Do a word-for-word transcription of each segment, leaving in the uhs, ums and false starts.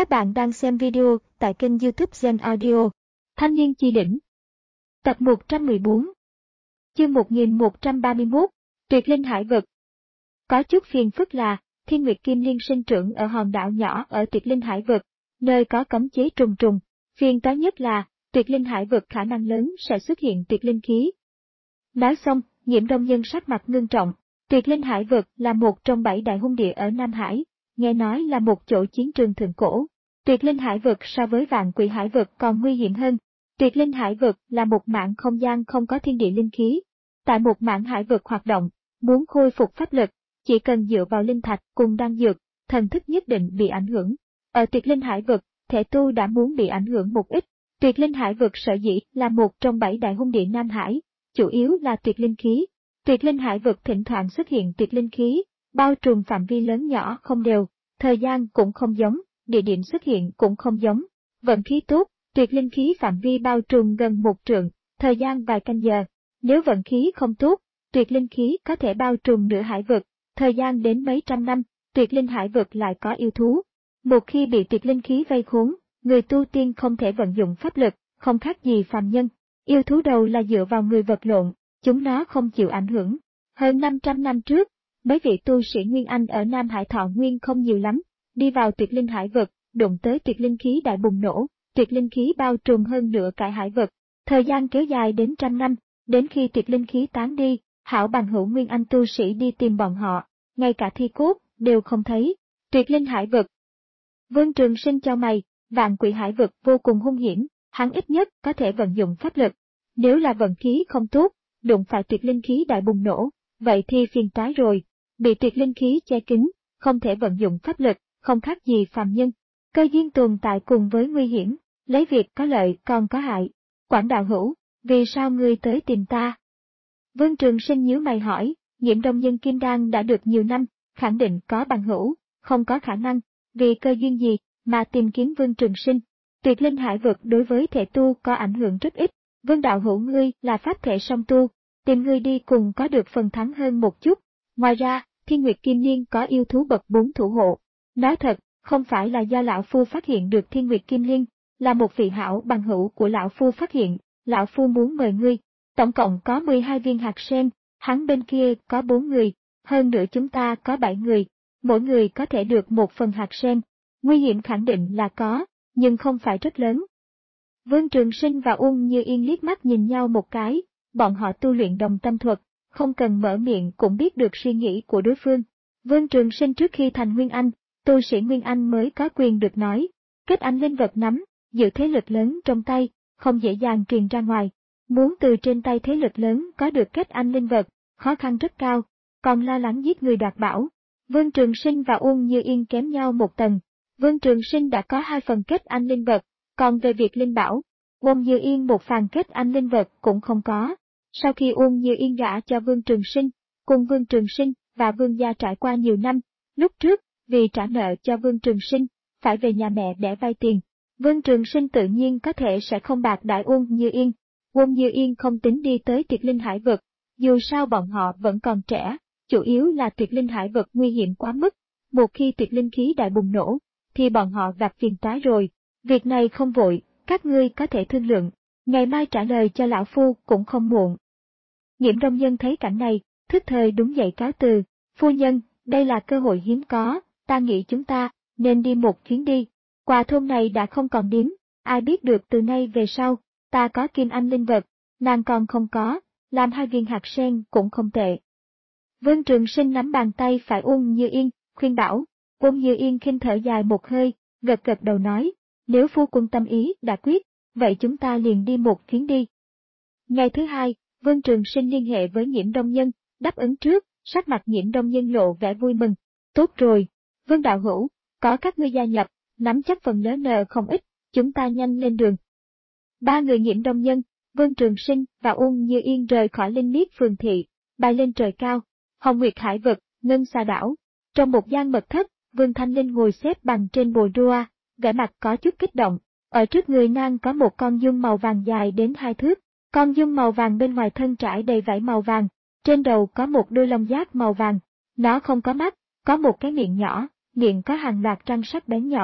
Các bạn đang xem video tại kênh YouTube Gen Audio. Thanh niên chi đỉnh. Tập một trăm mười bốn. Chương một nghìn một trăm ba mươi mốt. Tuyệt linh hải vực. Có chút phiền phức là, Thiên Nguyệt Kim Liên sinh trưởng ở hòn đảo nhỏ ở Tuyệt linh hải vực, nơi có cấm chế trùng trùng. Phiền toái nhất là, Tuyệt linh hải vực khả năng lớn sẽ xuất hiện tuyệt linh khí. Nói xong, Nhiễm Đông Nhân sắc mặt ngưng trọng. Tuyệt linh hải vực là một trong bảy đại hung địa ở Nam Hải, nghe nói là một chỗ chiến trường thượng cổ. Tuyệt linh hải vực so với vạn quỷ hải vực còn nguy hiểm hơn. Tuyệt linh hải vực là một mảng không gian không có thiên địa linh khí. Tại một mảng hải vực hoạt động, muốn khôi phục pháp lực, chỉ cần dựa vào linh thạch cùng đan dược, thần thức nhất định bị ảnh hưởng. Ở tuyệt linh hải vực, thể tu đã muốn bị ảnh hưởng một ít. Tuyệt linh hải vực sở dĩ là một trong bảy đại hung địa Nam Hải, chủ yếu là tuyệt linh khí. Tuyệt linh hải vực thỉnh thoảng xuất hiện tuyệt linh khí, bao trùm phạm vi lớn nhỏ không đều, thời gian cũng không giống, địa điểm xuất hiện cũng không giống. Vận khí tốt, tuyệt linh khí phạm vi bao trùm gần một trượng, thời gian vài canh giờ. Nếu vận khí không tốt, tuyệt linh khí có thể bao trùm nửa hải vực, thời gian đến mấy trăm năm. Tuyệt linh hải vực lại có yêu thú. Một khi bị tuyệt linh khí vây khốn, người tu tiên không thể vận dụng pháp lực, không khác gì phàm nhân. Yêu thú đầu là dựa vào người vật lộn, chúng nó không chịu ảnh hưởng. Hơn năm trăm năm trước, mấy vị tu sĩ Nguyên Anh ở Nam Hải Thọ Nguyên không nhiều lắm, đi vào tuyệt linh hải vực, đụng tới tuyệt linh khí đại bùng nổ, tuyệt linh khí bao trùm hơn nửa cả hải vực. Thời gian kéo dài đến trăm năm, đến khi tuyệt linh khí tán đi, hảo bằng hữu Nguyên Anh tu sĩ đi tìm bọn họ, ngay cả thi cốt đều không thấy. Tuyệt linh hải vực. Vương Trường Sinh chau mày, vạn quỷ hải vực vô cùng hung hiểm, hắn ít nhất có thể vận dụng pháp lực. Nếu là vận khí không tốt, đụng phải tuyệt linh khí đại bùng nổ, vậy thì phiền toái rồi, bị tuyệt linh khí che kín, không thể vận dụng pháp lực, không khác gì phàm nhân. Cơ duyên tồn tại cùng với nguy hiểm, lấy việc có lợi còn có hại. Quảng đạo hữu, vì sao ngươi tới tìm ta? Vương Trường Sinh nhíu mày hỏi, Nhiễm Đông Nhân kim đan đã được nhiều năm, khẳng định có bằng hữu, không có khả năng, vì cơ duyên gì mà tìm kiếm Vương Trường Sinh. Tuyệt linh hải vực đối với thể tu có ảnh hưởng rất ít, Vương đạo hữu ngươi là pháp thể song tu, tìm ngươi đi cùng có được phần thắng hơn một chút. Ngoài ra, Thiên Nguyệt Kim Liên có yêu thú bậc bốn thủ hộ. Nói thật, không phải là do lão phu phát hiện được Thiên Nguyệt Kim Liên, là một vị hảo bằng hữu của lão phu phát hiện, lão phu muốn mời ngươi. Tổng cộng có mười hai viên hạt sen, hắn bên kia có bốn người, hơn nữa chúng ta có bảy người, mỗi người có thể được một phần hạt sen. Nguy hiểm khẳng định là có, nhưng không phải rất lớn. Vương Trường Sinh và Uông Như Yên liếc mắt nhìn nhau một cái, bọn họ tu luyện đồng tâm thuật, không cần mở miệng cũng biết được suy nghĩ của đối phương. Vương Trường Sinh trước khi thành Nguyên Anh, tu sĩ Nguyên Anh mới có quyền được nói, kết anh linh vật nắm, giữ thế lực lớn trong tay, không dễ dàng truyền ra ngoài. Muốn từ trên tay thế lực lớn có được kết anh linh vật, khó khăn rất cao, còn lo lắng giết người đoạt bảo. Vương Trường Sinh và Uông Như Yên kém nhau một tầng. Vương Trường Sinh đã có hai phần kết anh linh vật, còn về việc linh bảo, Uông Như Yên một phần kết anh linh vật cũng không có. Sau khi Uông Như Yên gả cho Vương Trường Sinh, cùng Vương Trường Sinh và Vương gia trải qua nhiều năm, lúc trước, vì trả nợ cho Vương Trường Sinh, phải về nhà mẹ để vay tiền. Vương Trường Sinh tự nhiên có thể sẽ không bạc đãi Uông Như Yên. Uông Như Yên không tính đi tới tuyệt linh hải vực, dù sao bọn họ vẫn còn trẻ, chủ yếu là tuyệt linh hải vực nguy hiểm quá mức. Một khi tuyệt linh khí đại bùng nổ, thì bọn họ gặp phiền toái rồi. Việc này không vội, các ngươi có thể thương lượng, ngày mai trả lời cho lão phu cũng không muộn. Nhiễm Đông Nhân thấy cảnh này, thức thời đúng dậy cáo từ, phu nhân, đây là cơ hội hiếm có, ta nghĩ chúng ta nên đi một chuyến đi. Qua thôn này đã không còn điếm, ai biết được từ nay về sau, ta có kim anh linh vật, nàng còn không có, làm hai viên hạt sen cũng không tệ. Vương Trường Sinh nắm bàn tay phải Uông Như Yên, khuyên bảo. Uông Như Yên khinh thở dài một hơi, gật gật đầu nói, nếu phu quân tâm ý đã quyết, vậy chúng ta liền đi một chuyến đi. Ngày thứ hai, Vương Trường Sinh liên hệ với Nhiễm Đông Nhân, đáp ứng trước, sắc mặt Nhiễm Đông Nhân lộ vẻ vui mừng. Tốt rồi, Vương đạo hữu, có các ngươi gia nhập, nắm chắc phần lớn nợ không ít, chúng ta nhanh lên đường. Ba người Nhiễm Đông Nhân, Vương Trường Sinh và Uông Như Yên rời khỏi Linh Miết Phường Thị, bay lên trời cao, Hồng Nguyệt Hải vực, Ngân Sa đảo. Trong một gian mật thất, Vương Thanh Linh ngồi xếp bằng trên bồ đua, vẻ mặt có chút kích động. Ở trước người nàng có một con giun màu vàng dài đến hai thước, con giun màu vàng bên ngoài thân trải đầy vảy màu vàng, trên đầu có một đôi lông giác màu vàng. Nó không có mắt, có một cái miệng nhỏ, miệng có hàng loạt răng sắc bén nhọn.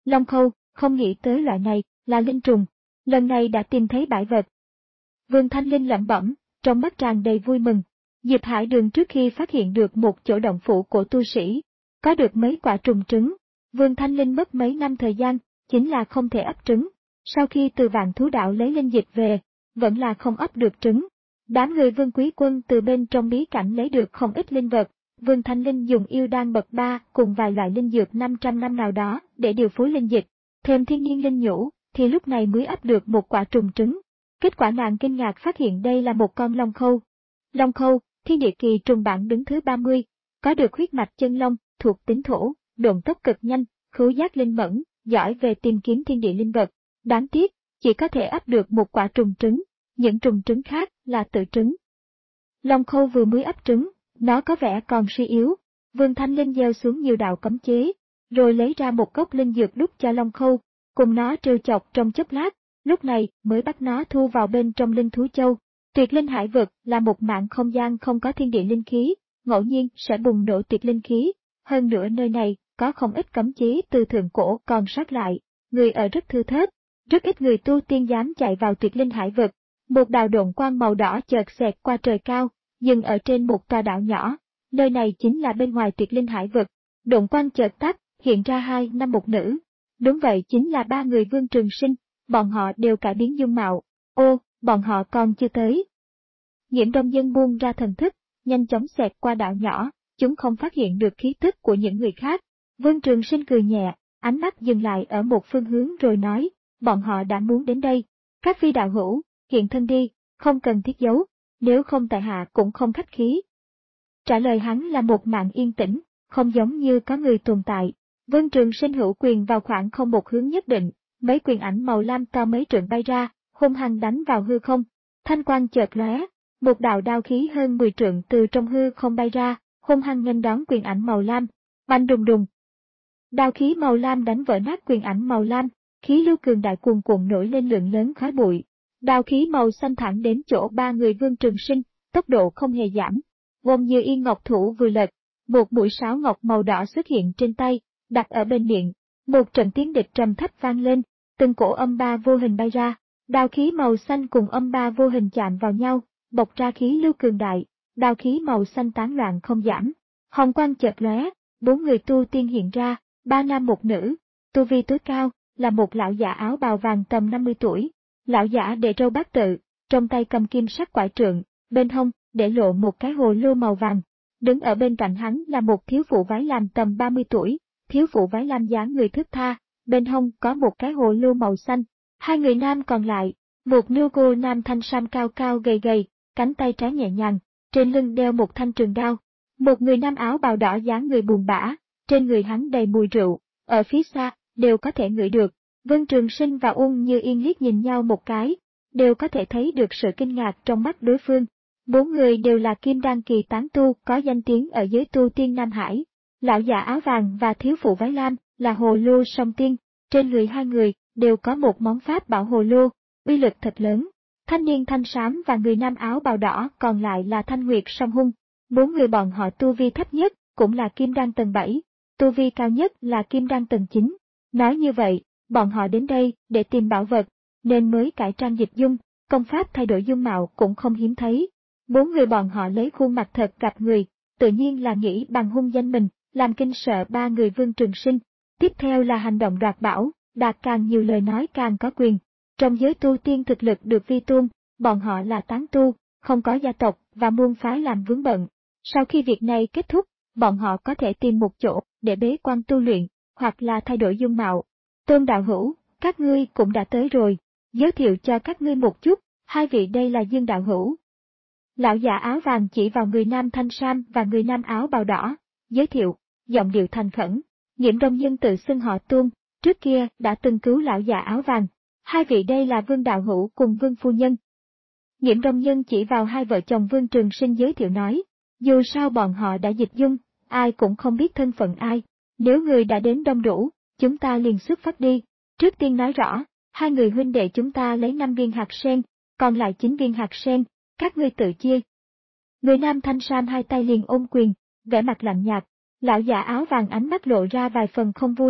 Long Khâu, không nghĩ tới loại này, là linh trùng. Lần này đã tìm thấy bãi vật. Vương Thanh Linh lẩm bẩm, trong mắt tràn đầy vui mừng. Diệp Hải Đường trước khi phát hiện được một chỗ động phủ của tu sĩ, có được mấy quả trùng trứng. Vương Thanh Linh mất mấy năm thời gian, chính là không thể ấp trứng. Sau khi từ Vạn Thú Đạo lấy linh dịch về, vẫn là không ấp được trứng. Đám người Vương Quý Quân từ bên trong bí cảnh lấy được không ít linh vật. Vương Thanh Linh dùng yêu đan bậc ba cùng vài loại linh dược năm trăm năm nào đó để điều phối linh dịch, thêm thiên nhiên linh nhũ, thì lúc này mới ấp được một quả trùng trứng. Kết quả nàng kinh ngạc phát hiện đây là một con long khâu. Long khâu, thiên địa kỳ trùng bảng đứng thứ ba mươi, có được huyết mạch chân long, thuộc tính thổ, độn tốc cực nhanh, khứu giác linh mẫn, giỏi về tìm kiếm thiên địa linh vật. Đáng tiếc, chỉ có thể ấp được một quả trùng trứng, những trùng trứng khác là tự trứng. Long khâu vừa mới ấp trứng, nó có vẻ còn suy yếu. Vương Thanh Linh gieo xuống nhiều đạo cấm chế, rồi lấy ra một cốc linh dược đút cho long khâu, cùng nó trêu chọc trong chốc lát, lúc này mới bắt nó thu vào bên trong linh thú châu. Tuyệt linh hải vực là một mảng không gian không có thiên địa linh khí, ngẫu nhiên sẽ bùng nổ tuyệt linh khí. Hơn nữa nơi này có không ít cấm chế từ thượng cổ còn sót lại, người ở rất thưa thớt, rất ít người tu tiên dám chạy vào tuyệt linh hải vực. Một đạo độn quang màu đỏ chợt xẹt qua trời cao, dừng ở trên một tòa đảo nhỏ. Nơi này chính là bên ngoài tuyệt linh hải vực. Độn quang chợt tắt, hiện ra hai nam một nữ. Đúng vậy, chính là ba người Vương Trường Sinh, bọn họ đều cải biến dung mạo. Ô, bọn họ còn chưa tới. Nhiễm Đông Dân buông ra thần thức, nhanh chóng xẹt qua đảo nhỏ, chúng không phát hiện được khí tức của những người khác. Vương Trường Sinh cười nhẹ, ánh mắt dừng lại ở một phương hướng rồi nói, bọn họ đã muốn đến đây. Các phi đạo hữu, hiện thân đi, không cần thiết giấu, nếu không tại hạ cũng không khách khí. Trả lời hắn là một màn yên tĩnh, không giống như có người tồn tại. Vương Trường Sinh hữu quyền vào khoảng không một hướng nhất định, mấy quyền ảnh màu lam cao mấy trượng bay ra, hung hăng đánh vào hư không. Thanh quang chợt lóe, một đạo đao khí hơn mười trượng từ trong hư không bay ra, hung hăng nghênh đón quyền ảnh màu lam. Bành đùng đùng. Đao khí màu lam đánh vỡ nát quyền ảnh màu lam, khí lưu cường đại cuồn cuộn nổi lên lượng lớn khói bụi. Đao khí màu xanh thẳng đến chỗ ba người Vương Trường Sinh, tốc độ không hề giảm. Vông Như Yên ngọc thủ vừa lật, một mũi sáo ngọc màu đỏ xuất hiện trên tay, đặt ở bên miệng. Một trận tiếng địch trầm thấp vang lên, từng cổ âm ba vô hình bay ra. Đao khí màu xanh cùng âm ba vô hình chạm vào nhau, bộc ra khí lưu cường đại. Đao khí màu xanh tán loạn không giảm. Hồng quang chợt lóe, bốn người tu tiên hiện ra, ba nam một nữ. Tu vi tối cao là một lão giả áo bào vàng tầm năm mươi tuổi. Lão giả để râu bát tự, trong tay cầm kim sắc quải trượng, bên hông để lộ một cái hồ lô màu vàng. Đứng ở bên cạnh hắn là một thiếu phụ váy lam tầm ba mươi tuổi, thiếu phụ váy lam dáng người thướt tha, bên hông có một cái hồ lô màu xanh. Hai người nam còn lại, một nô cô nam thanh sam cao cao gầy gầy, cánh tay trái nhẹ nhàng, trên lưng đeo một thanh trường đao. Một người nam áo bào đỏ dáng người buồn bã, trên người hắn đầy mùi rượu, ở phía xa đều có thể ngửi được. Vương Trường Sinh và Ung Như Yên liếc nhìn nhau một cái, đều có thể thấy được sự kinh ngạc trong mắt đối phương. Bốn người đều là kim đan kỳ tán tu có danh tiếng ở giới tu tiên Nam Hải. Lão già áo vàng và thiếu phụ váy lam là hồ lô song tiên, trên người hai người đều có một món pháp bảo hồ lô, uy lực thật lớn. Thanh niên thanh xám và người nam áo bào đỏ còn lại là thanh nguyệt song hung. Bốn người bọn họ tu vi thấp nhất cũng là kim đan tầng bảy, tu vi cao nhất là kim đan tầng chín. Nói như vậy, bọn họ đến đây để tìm bảo vật, nên mới cải trang dịch dung, công pháp thay đổi dung mạo cũng không hiếm thấy. Bốn người bọn họ lấy khuôn mặt thật gặp người, tự nhiên là nghĩ bằng hung danh mình, làm kinh sợ ba người Vương Trường Sinh. Tiếp theo là hành động đoạt bảo, đạt càng nhiều lời nói càng có quyền. Trong giới tu tiên thực lực được vi tôn, bọn họ là tán tu, không có gia tộc và môn phái làm vướng bận. Sau khi việc này kết thúc, bọn họ có thể tìm một chỗ để bế quan tu luyện, hoặc là thay đổi dung mạo. Tôn đạo hữu, các ngươi cũng đã tới rồi, giới thiệu cho các ngươi một chút, hai vị đây là Dương đạo hữu. Lão giả áo vàng chỉ vào người nam thanh sam và người nam áo bào đỏ, giới thiệu, giọng điệu thành khẩn. Nhiễm Đông Dân tự xưng họ Tôn, trước kia đã từng cứu lão già áo vàng. Hai vị đây là Vương đạo hữu cùng Vương phu nhân. Nhiễm Đông Dân chỉ vào hai vợ chồng Vương Trường Sinh giới thiệu nói, dù sao bọn họ đã dịch dung, ai cũng không biết thân phận ai. Nếu người đã đến đông đủ, chúng ta liền xuất phát đi. Trước tiên nói rõ, hai người huynh đệ chúng ta lấy năm viên hạt sen, còn lại chín viên hạt sen, các ngươi tự chia. Người nam thanh sam hai tay liền ôm quyền, vẻ mặt lạnh nhạt. Lão giả áo vàng ánh mắt lộ ra vài phần không vui,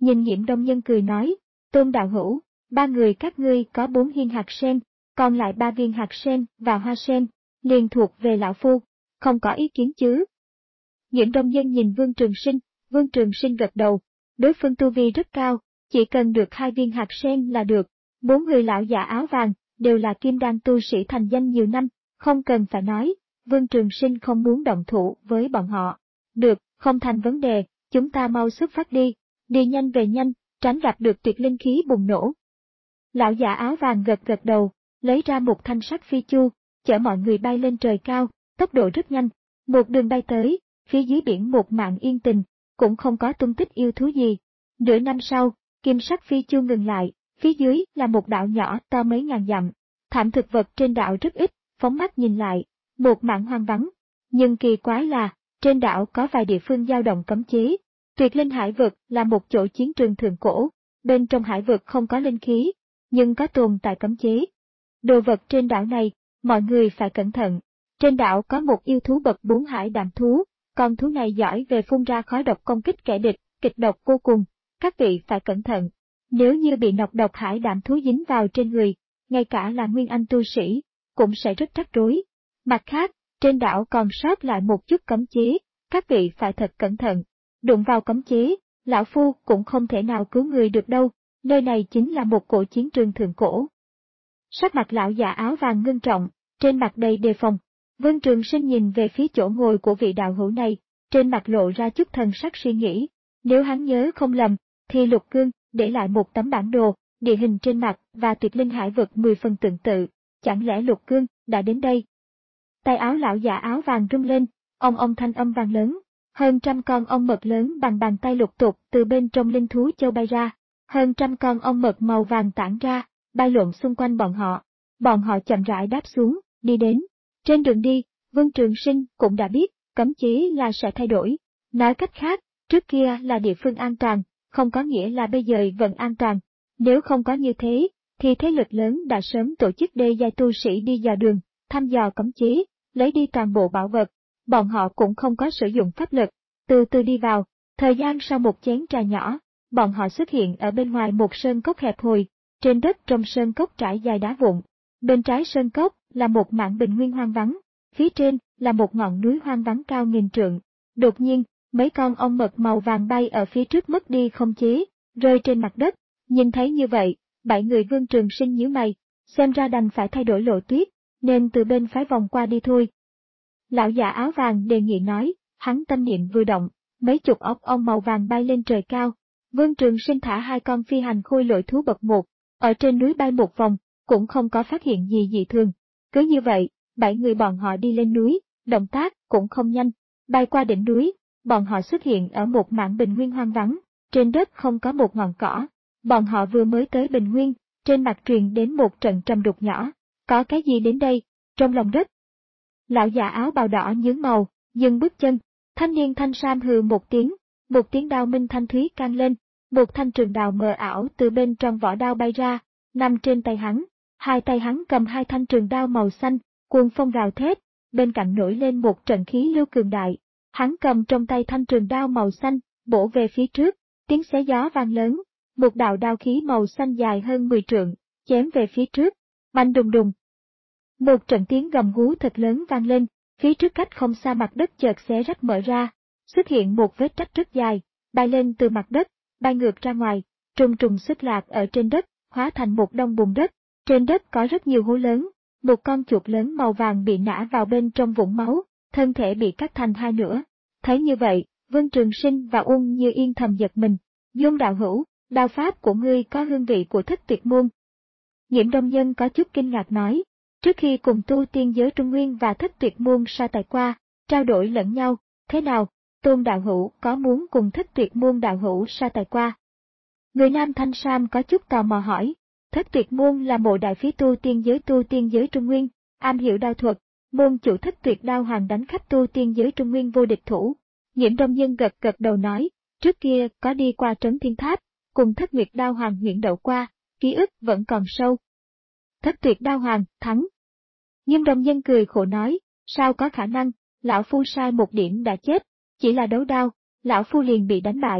nhìn Nghiễm Đông Nhân cười nói, Tôn đạo hữu, ba người các ngươi có bốn viên hạt sen, còn lại ba viên hạt sen và hoa sen, liền thuộc về lão phu, không có ý kiến chứ. Nghiễm Đông Nhân nhìn Vương Trường Sinh, Vương Trường Sinh gật đầu, đối phương tu vi rất cao, chỉ cần được hai viên hạt sen là được, bốn người lão giả áo vàng, đều là kim đan tu sĩ thành danh nhiều năm, không cần phải nói, Vương Trường Sinh không muốn động thủ với bọn họ. Được, không thành vấn đề, chúng ta mau xuất phát đi, đi nhanh về nhanh, tránh gặp được tuyệt linh khí bùng nổ. Lão giả áo vàng gật gật đầu, lấy ra một thanh sắt phi chu, chở mọi người bay lên trời cao, tốc độ rất nhanh, một đường bay tới, phía dưới biển một mảng yên tình, cũng không có tung tích yêu thú gì. Nửa năm sau, kim sắc phi chu ngừng lại, phía dưới là một đảo nhỏ to mấy ngàn dặm, thảm thực vật trên đảo rất ít, phóng mắt nhìn lại, một mảng hoang vắng. Nhưng kỳ quái là, trên đảo có vài địa phương dao động cấm chế. Tuyệt linh hải vực là một chỗ chiến trường thượng cổ, bên trong hải vực không có linh khí, nhưng có tồn tại cấm chế. Đồ vật trên đảo này, mọi người phải cẩn thận. Trên đảo có một yêu thú bậc bốn hải đạm thú, con thú này giỏi về phun ra khói độc công kích kẻ địch, kịch độc vô cùng, các vị phải cẩn thận. Nếu như bị nọc độc hải đạm thú dính vào trên người, ngay cả là nguyên anh tu sĩ, cũng sẽ rất rắc rối. Mặt khác, trên đảo còn sót lại một chút cấm chế, các vị phải thật cẩn thận. Đụng vào cấm chế, lão phu cũng không thể nào cứu người được đâu, nơi này chính là một cổ chiến trường thượng cổ. Sắc mặt lão già áo vàng ngưng trọng, trên mặt đầy đề phòng. Vương Trường Sinh nhìn về phía chỗ ngồi của vị đạo hữu này, trên mặt lộ ra chút thần sắc suy nghĩ. Nếu hắn nhớ không lầm, thì Lục Cương để lại một tấm bản đồ, địa hình trên mặt và tuyệt linh hải vực mười phần tương tự. Chẳng lẽ Lục Cương đã đến đây? Tay áo lão già áo vàng rung lên, ong ong thanh âm vang lớn. Hơn trăm con ong mật lớn bằng bàn tay lục tục từ bên trong linh thú châu bay ra. Hơn trăm con ong mật màu vàng tản ra, bay lộn xung quanh bọn họ. Bọn họ chậm rãi đáp xuống, đi đến. Trên đường đi, Vương Trường Sinh cũng đã biết, cấm chế là sẽ thay đổi. Nói cách khác, trước kia là địa phương an toàn, không có nghĩa là bây giờ vẫn an toàn. Nếu không có như thế, thì thế lực lớn đã sớm tổ chức đê giai tu sĩ đi dò đường, thăm dò cấm chế, lấy đi toàn bộ bảo vật. Bọn họ cũng không có sử dụng pháp lực, từ từ đi vào, thời gian sau một chén trà nhỏ, bọn họ xuất hiện ở bên ngoài một sơn cốc hẹp hòi, trên đất trong sơn cốc trải dài đá vụn. Bên trái sơn cốc là một mảng bình nguyên hoang vắng, phía trên là một ngọn núi hoang vắng cao nghìn trượng. Đột nhiên, mấy con ong mật màu vàng bay ở phía trước mất đi không chế, rơi trên mặt đất. Nhìn thấy như vậy, bảy người Vương Trường Sinh nhíu mày, xem ra đành phải thay đổi lộ tuyết, nên từ bên phái vòng qua đi thôi. Lão già áo vàng đề nghị nói, hắn tâm niệm vừa động, mấy chục ốc ong màu vàng bay lên trời cao. Vương Trường Sinh thả hai con phi hành khôi lỗi thú bậc một, ở trên núi bay một vòng, cũng không có phát hiện gì dị thường. Cứ như vậy, bảy người bọn họ đi lên núi, động tác cũng không nhanh, bay qua đỉnh núi, bọn họ xuất hiện ở một mảng bình nguyên hoang vắng, trên đất không có một ngọn cỏ. Bọn họ vừa mới tới bình nguyên, trên mặt truyền đến một trận trầm đục nhỏ, có cái gì đến đây, trong lòng đất. Lão già áo bào đỏ nhướng màu, dừng bước chân, thanh niên thanh sam hừ một tiếng, một tiếng đao minh thanh thúy can lên, một thanh trường đao mờ ảo từ bên trong vỏ đao bay ra, nằm trên tay hắn, hai tay hắn cầm hai thanh trường đao màu xanh, cuồng phong gào thét, bên cạnh nổi lên một trận khí lưu cường đại, hắn cầm trong tay thanh trường đao màu xanh, bổ về phía trước, tiếng xé gió vang lớn, một đạo đao khí màu xanh dài hơn mười trượng, chém về phía trước, bành đùng đùng. Một trận tiếng gầm gú thật lớn vang lên, phía trước cách không xa mặt đất chợt xé rách mở ra, xuất hiện một vết rách rất dài, bay lên từ mặt đất, bay ngược ra ngoài, trùng trùng xuất lạc ở trên đất, hóa thành một đông bùn đất. Trên đất có rất nhiều hố lớn, một con chuột lớn màu vàng bị nã vào bên trong vũng máu, thân thể bị cắt thành hai nửa. Thấy như vậy, Vương Trường Sinh và Uông Như Yên thầm giật mình. Dung đạo hữu, đao pháp của ngươi có hương vị của Thất Tuyệt môn. Nghiễm Đông Nhân có chút kinh ngạc nói, trước khi cùng tu tiên giới Trung Nguyên và Thất Tuyệt môn sa tài qua, trao đổi lẫn nhau, thế nào, Tôn đạo hữu có muốn cùng Thất Tuyệt môn đạo hữu sa tài qua? Người nam thanh sam có chút tò mò hỏi. Thất Tuyệt môn là mộ đại phí tu tiên giới tu tiên giới Trung Nguyên, am hiểu đao thuật, môn chủ Thất Tuyệt đao hoàng đánh khắp tu tiên giới Trung Nguyên vô địch thủ. Nghiễm Đông Nhân gật gật đầu nói, trước kia có đi qua trấn Thiên Tháp, cùng Thất Nguyệt đao hoàng huyễn đậu qua, ký ức vẫn còn sâu. Thất Tuyệt đao hoàng, thắng. Nghiễm Đông Nhân cười khổ nói, sao có khả năng, lão phu sai một điểm đã chết, chỉ là đấu đao, lão phu liền bị đánh bại.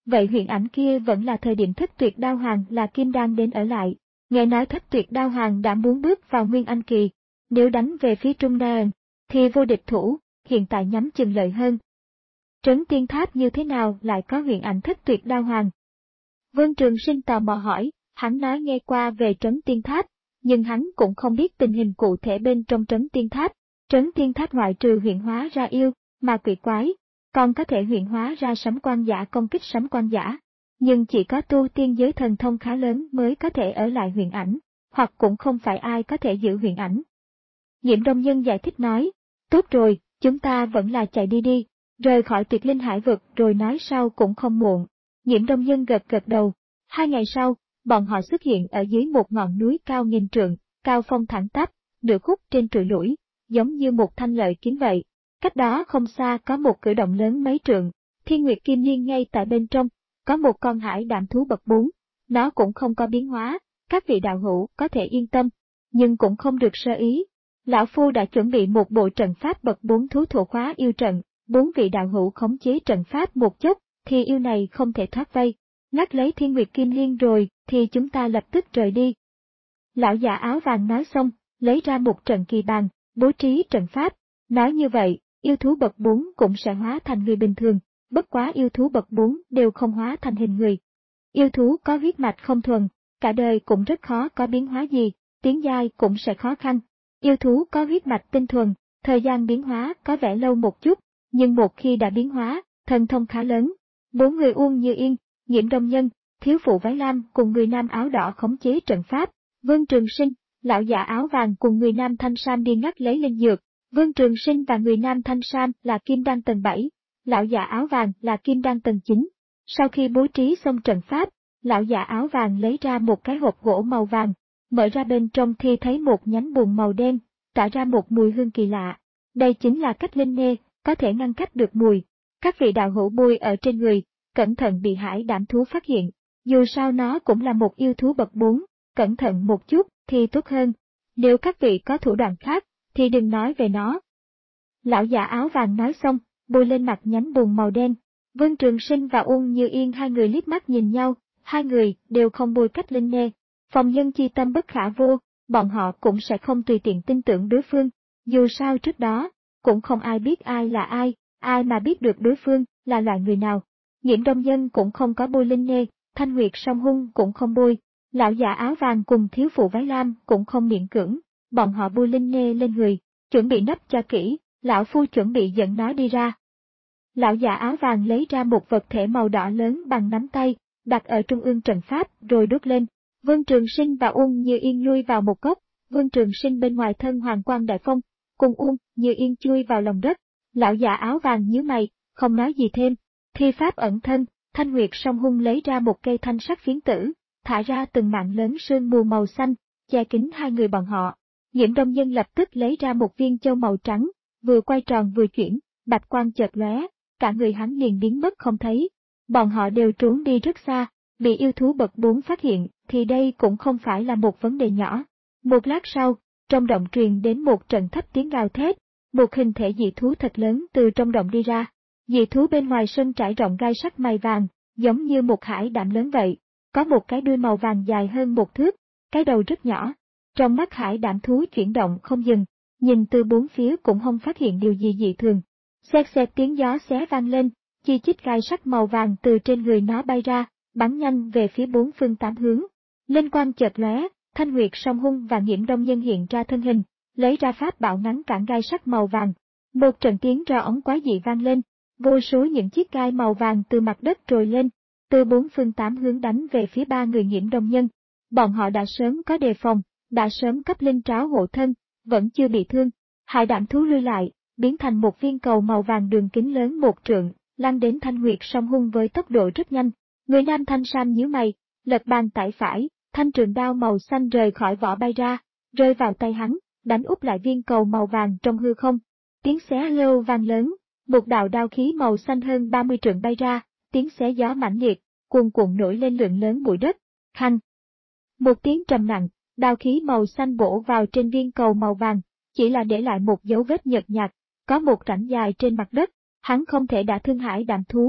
vậy huyền ảnh kia vẫn là thời điểm Thất Tuyệt Đao Hoàng là Kim Đan đến ở lại. Nghe nói Thất Tuyệt Đao Hoàng đã muốn bước vào Nguyên Anh kỳ, nếu đánh về phía Trung Đan, thì vô địch thủ, hiện tại nhắm chừng lợi hơn. Trấn Tiên Tháp như thế nào lại có huyền ảnh Thất Tuyệt Đao Hoàng? Vương Trường Sinh tò mò hỏi, hắn nói nghe qua về Trấn Tiên Tháp, nhưng hắn cũng không biết tình hình cụ thể bên trong Trấn Tiên Tháp. Trấn Tiên Tháp ngoại trừ huyện hóa ra yêu, mà quỷ quái, còn có thể huyện hóa ra sấm quan giả công kích sấm quan giả. Nhưng chỉ có tu tiên giới thần thông khá lớn mới có thể ở lại huyền ảnh, hoặc cũng không phải ai có thể giữ huyền ảnh. Nhiễm Đông Nhân giải thích nói, tốt rồi, chúng ta vẫn là chạy đi đi, rời khỏi Tuyệt Linh Hải vực rồi nói sau cũng không muộn. Nhiễm Đông Nhân gật gật đầu. Hai ngày sau, bọn họ xuất hiện ở dưới một ngọn núi cao nghìn trượng, cao phong thẳng tắp, nửa khúc trên trụi lũi, giống như một thanh lợi kiếm vậy. Cách đó không xa có một cử động lớn mấy trượng, Thiên Nguyệt Kim Liên ngay tại bên trong, có một con hải đảm thú bậc bốn, nó cũng không có biến hóa, các vị đạo hữu có thể yên tâm, nhưng cũng không được sơ ý. Lão Phu đã chuẩn bị một bộ trận pháp bậc bốn thú thổ khóa yêu trận, bốn vị đạo hữu khống chế trận pháp một chốc, thì yêu này không thể thoát vây. Ngắt lấy Thiên Nguyệt Kim Liên rồi, thì chúng ta lập tức rời đi. Lão già áo vàng nói xong, lấy ra một trận kỳ bàn, bố trí trận pháp. Nói như vậy, yêu thú bậc bốn cũng sẽ hóa thành người bình thường, bất quá yêu thú bậc bốn đều không hóa thành hình người. Yêu thú có huyết mạch không thuần, cả đời cũng rất khó có biến hóa gì, tiến giai cũng sẽ khó khăn. Yêu thú có huyết mạch tinh thuần, thời gian biến hóa có vẻ lâu một chút, nhưng một khi đã biến hóa, thần thông khá lớn. Bốn người Uông Như Yên, Nhiễm Đông Nhân, Thiếu phụ Váy Lam cùng người nam áo đỏ khống chế trận pháp, Vương Trường Sinh, lão già áo vàng cùng người nam thanh sam đi ngắt lấy linh dược. Vương Trường Sinh và người nam thanh sam là Kim Đan tầng bảy, lão già áo vàng là Kim Đan tầng chín. Sau khi bố trí xong trận pháp, lão già áo vàng lấy ra một cái hộp gỗ màu vàng, mở ra bên trong thì thấy một nhánh buồn màu đen, tỏa ra một mùi hương kỳ lạ. Đây chính là cách linh nê, có thể ngăn cách được mùi. Các vị đạo hữu bôi ở trên người, cẩn thận bị hải đảm thú phát hiện. Dù sao nó cũng là một yêu thú bậc bốn, cẩn thận một chút thì tốt hơn. Nếu các vị có thủ đoạn khác, thì đừng nói về nó. Lão già áo vàng nói xong, bôi lên mặt nhánh buồn màu đen. Vương Trường Sinh và Uông Như Yên hai người liếc mắt nhìn nhau, hai người đều không bôi cách linh nê. Phòng nhân chi tâm bất khả vô, bọn họ cũng sẽ không tùy tiện tin tưởng đối phương. Dù sao trước đó, cũng không ai biết ai là ai, ai mà biết được đối phương là loại người nào. Nhiễm Đông Nhân cũng không có bôi linh nê, Thanh Huyệt Song Hung cũng không bôi, lão già áo vàng cùng thiếu phụ Váy Lam cũng không miễn cưỡng, bọn họ bôi linh nê lên người, chuẩn bị nấp cho kỹ, lão phu chuẩn bị dẫn nó đi ra. Lão già áo vàng lấy ra một vật thể màu đỏ lớn bằng nắm tay, đặt ở trung ương trận pháp rồi đốt lên. Vương Trường Sinh và Uông Như Yên lui vào một góc, Vương Trường Sinh bên ngoài thân Hoàng Quang Đại Phong, cùng Uông Như Yên chui vào lòng đất. Lão già áo vàng nhíu mày, không nói gì thêm. Thi pháp ẩn thân, Thanh Huyệt Song Hung lấy ra một cây thanh sắc phiến tử, thả ra từng mạng lớn sương mù màu xanh, che kín hai người bọn họ. Nhiễm Đông Nhân lập tức lấy ra một viên châu màu trắng, vừa quay tròn vừa chuyển, bạch quang chợt lóe, cả người hắn liền biến mất không thấy. Bọn họ đều trốn đi rất xa, bị yêu thú bậc bốn phát hiện, thì đây cũng không phải là một vấn đề nhỏ. Một lát sau, trong động truyền đến một trận thấp tiếng gào thét, một hình thể dị thú thật lớn từ trong động đi ra. Dị thú bên ngoài sân trải rộng gai sắc mày vàng, giống như một hải đảm lớn vậy, có một cái đuôi màu vàng dài hơn một thước, cái đầu rất nhỏ. Trong mắt hải đảm thú chuyển động không dừng, nhìn từ bốn phía cũng không phát hiện điều gì dị thường. Xẹt xẹt tiếng gió xé vang lên, chi chít gai sắc màu vàng từ trên người nó bay ra, bắn nhanh về phía bốn phương tám hướng. Linh quang chợt lóe, Thanh Huyệt Song Hung và Nhiễm Đông Nhân hiện ra thân hình, lấy ra pháp bảo ngắn cản gai sắc màu vàng. Một trận tiếng rò ống quái dị vang lên, vô số những chiếc gai màu vàng từ mặt đất trồi lên, từ bốn phương tám hướng đánh về phía ba người Nhiễm Đông Nhân. Bọn họ đã sớm có đề phòng, đã sớm cấp linh tráo hộ thân, vẫn chưa bị thương. Hải đảm thú lui lại, biến thành một viên cầu màu vàng đường kính lớn một trượng, lăn đến Thanh Huyệt Song Hung với tốc độ rất nhanh. Người nam thanh sam nhíu mày, lật bàn tay phải, thanh trường đao màu xanh rời khỏi vỏ bay ra, rơi vào tay hắn, đánh úp lại viên cầu màu vàng trong hư không. Tiếng xé lêu vang lớn, một đạo đao khí màu xanh hơn ba mươi trượng bay ra, tiếng xé gió mãnh liệt, cuồn cuộn nổi lên lượng lớn bụi đất. Khanh! Một tiếng trầm nặng, đao khí màu xanh bổ vào trên viên cầu màu vàng, chỉ là để lại một dấu vết nhợt nhạt, có một rãnh dài trên mặt đất. Hắn không thể đả thương hải đảm thú,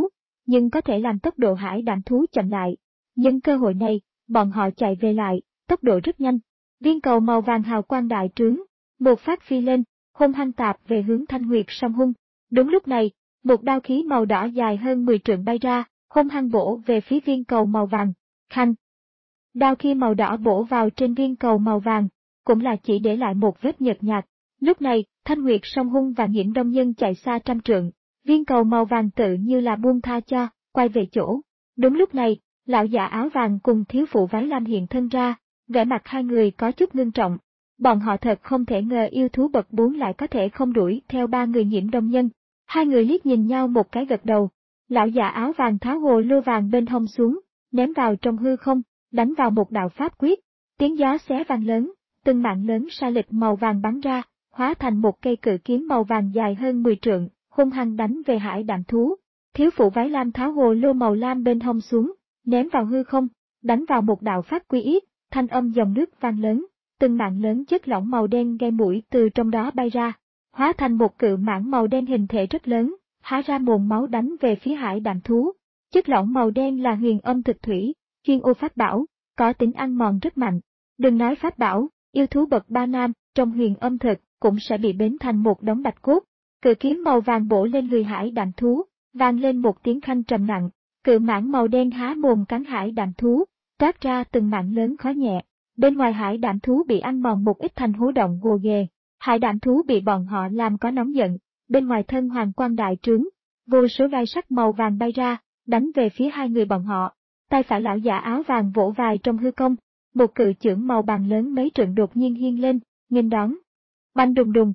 nhưng có thể làm tốc độ hải đạn thú chậm lại. Nhân cơ hội này, bọn họ chạy về lại, tốc độ rất nhanh. Viên cầu màu vàng hào quang đại trướng, một phát phi lên, hung hăng tạp về hướng Thanh Nguyệt Song Hung. Đúng lúc này, một đao khí màu đỏ dài hơn mười trượng bay ra, hung hăng bổ về phía viên cầu màu vàng. Khanh! Đao khí màu đỏ bổ vào trên viên cầu màu vàng, cũng là chỉ để lại một vết nhợt nhạt. Lúc này, Thanh Nguyệt Song Hung và Nghiễn Đông Nhân chạy xa trăm trượng, viên cầu màu vàng tự như là buông tha cho, quay về chỗ. Đúng lúc này, lão già áo vàng cùng thiếu phụ váy lam hiện thân ra, vẻ mặt hai người có chút ngưng trọng. Bọn họ thật không thể ngờ yêu thú bậc bốn lại có thể không đuổi theo ba người Nghiễn Đông Nhân. Hai người liếc nhìn nhau một cái gật đầu. Lão già áo vàng tháo hồ lô vàng bên hông xuống, ném vào trong hư không, đánh vào một đạo pháp quyết. Tiếng gió xé vang lớn, từng mạng lớn sa lịch màu vàng bắn ra, hóa thành một cây cự kiếm màu vàng dài hơn mười trượng, hung hăng đánh về hải đạm thú. Thiếu phụ váy lam tháo hồ lô màu lam bên hông xuống, ném vào hư không, đánh vào một đạo pháp quy yết, thanh âm dòng nước vang lớn, từng mạng lớn chất lỏng màu đen gây mũi từ trong đó bay ra, hóa thành một cự mãng màu đen hình thể rất lớn, há ra mồm máu đánh về phía hải đạm thú. Chất lỏng màu đen là huyền âm thực thủy, chuyên ô pháp bảo, có tính ăn mòn rất mạnh. Đừng nói pháp bảo, yêu thú bậc ba nam, trong huyền âm thực, cũng sẽ bị bến thành một đống bạch cốt. Cự kiếm màu vàng bổ lên người hải đạm thú, vang lên một tiếng khanh trầm nặng. Cự mãng màu đen há mồm cắn hải đạm thú, toát ra từng mảng lớn khó nhẹ. Bên ngoài hải đạm thú bị ăn mòn một ít thành hố động gồ ghề. Hải đạm thú bị bọn họ làm có nóng giận, bên ngoài thân hoàng quang đại trướng, vô số gai sắt màu vàng bay ra, đánh về phía hai người bọn họ. Tay phải lão giả áo vàng vỗ vai trong hư không, một cự chưởng màu vàng lớn mấy trượng đột nhiên hiên lên, nghênh đón. Banh đùng đùng.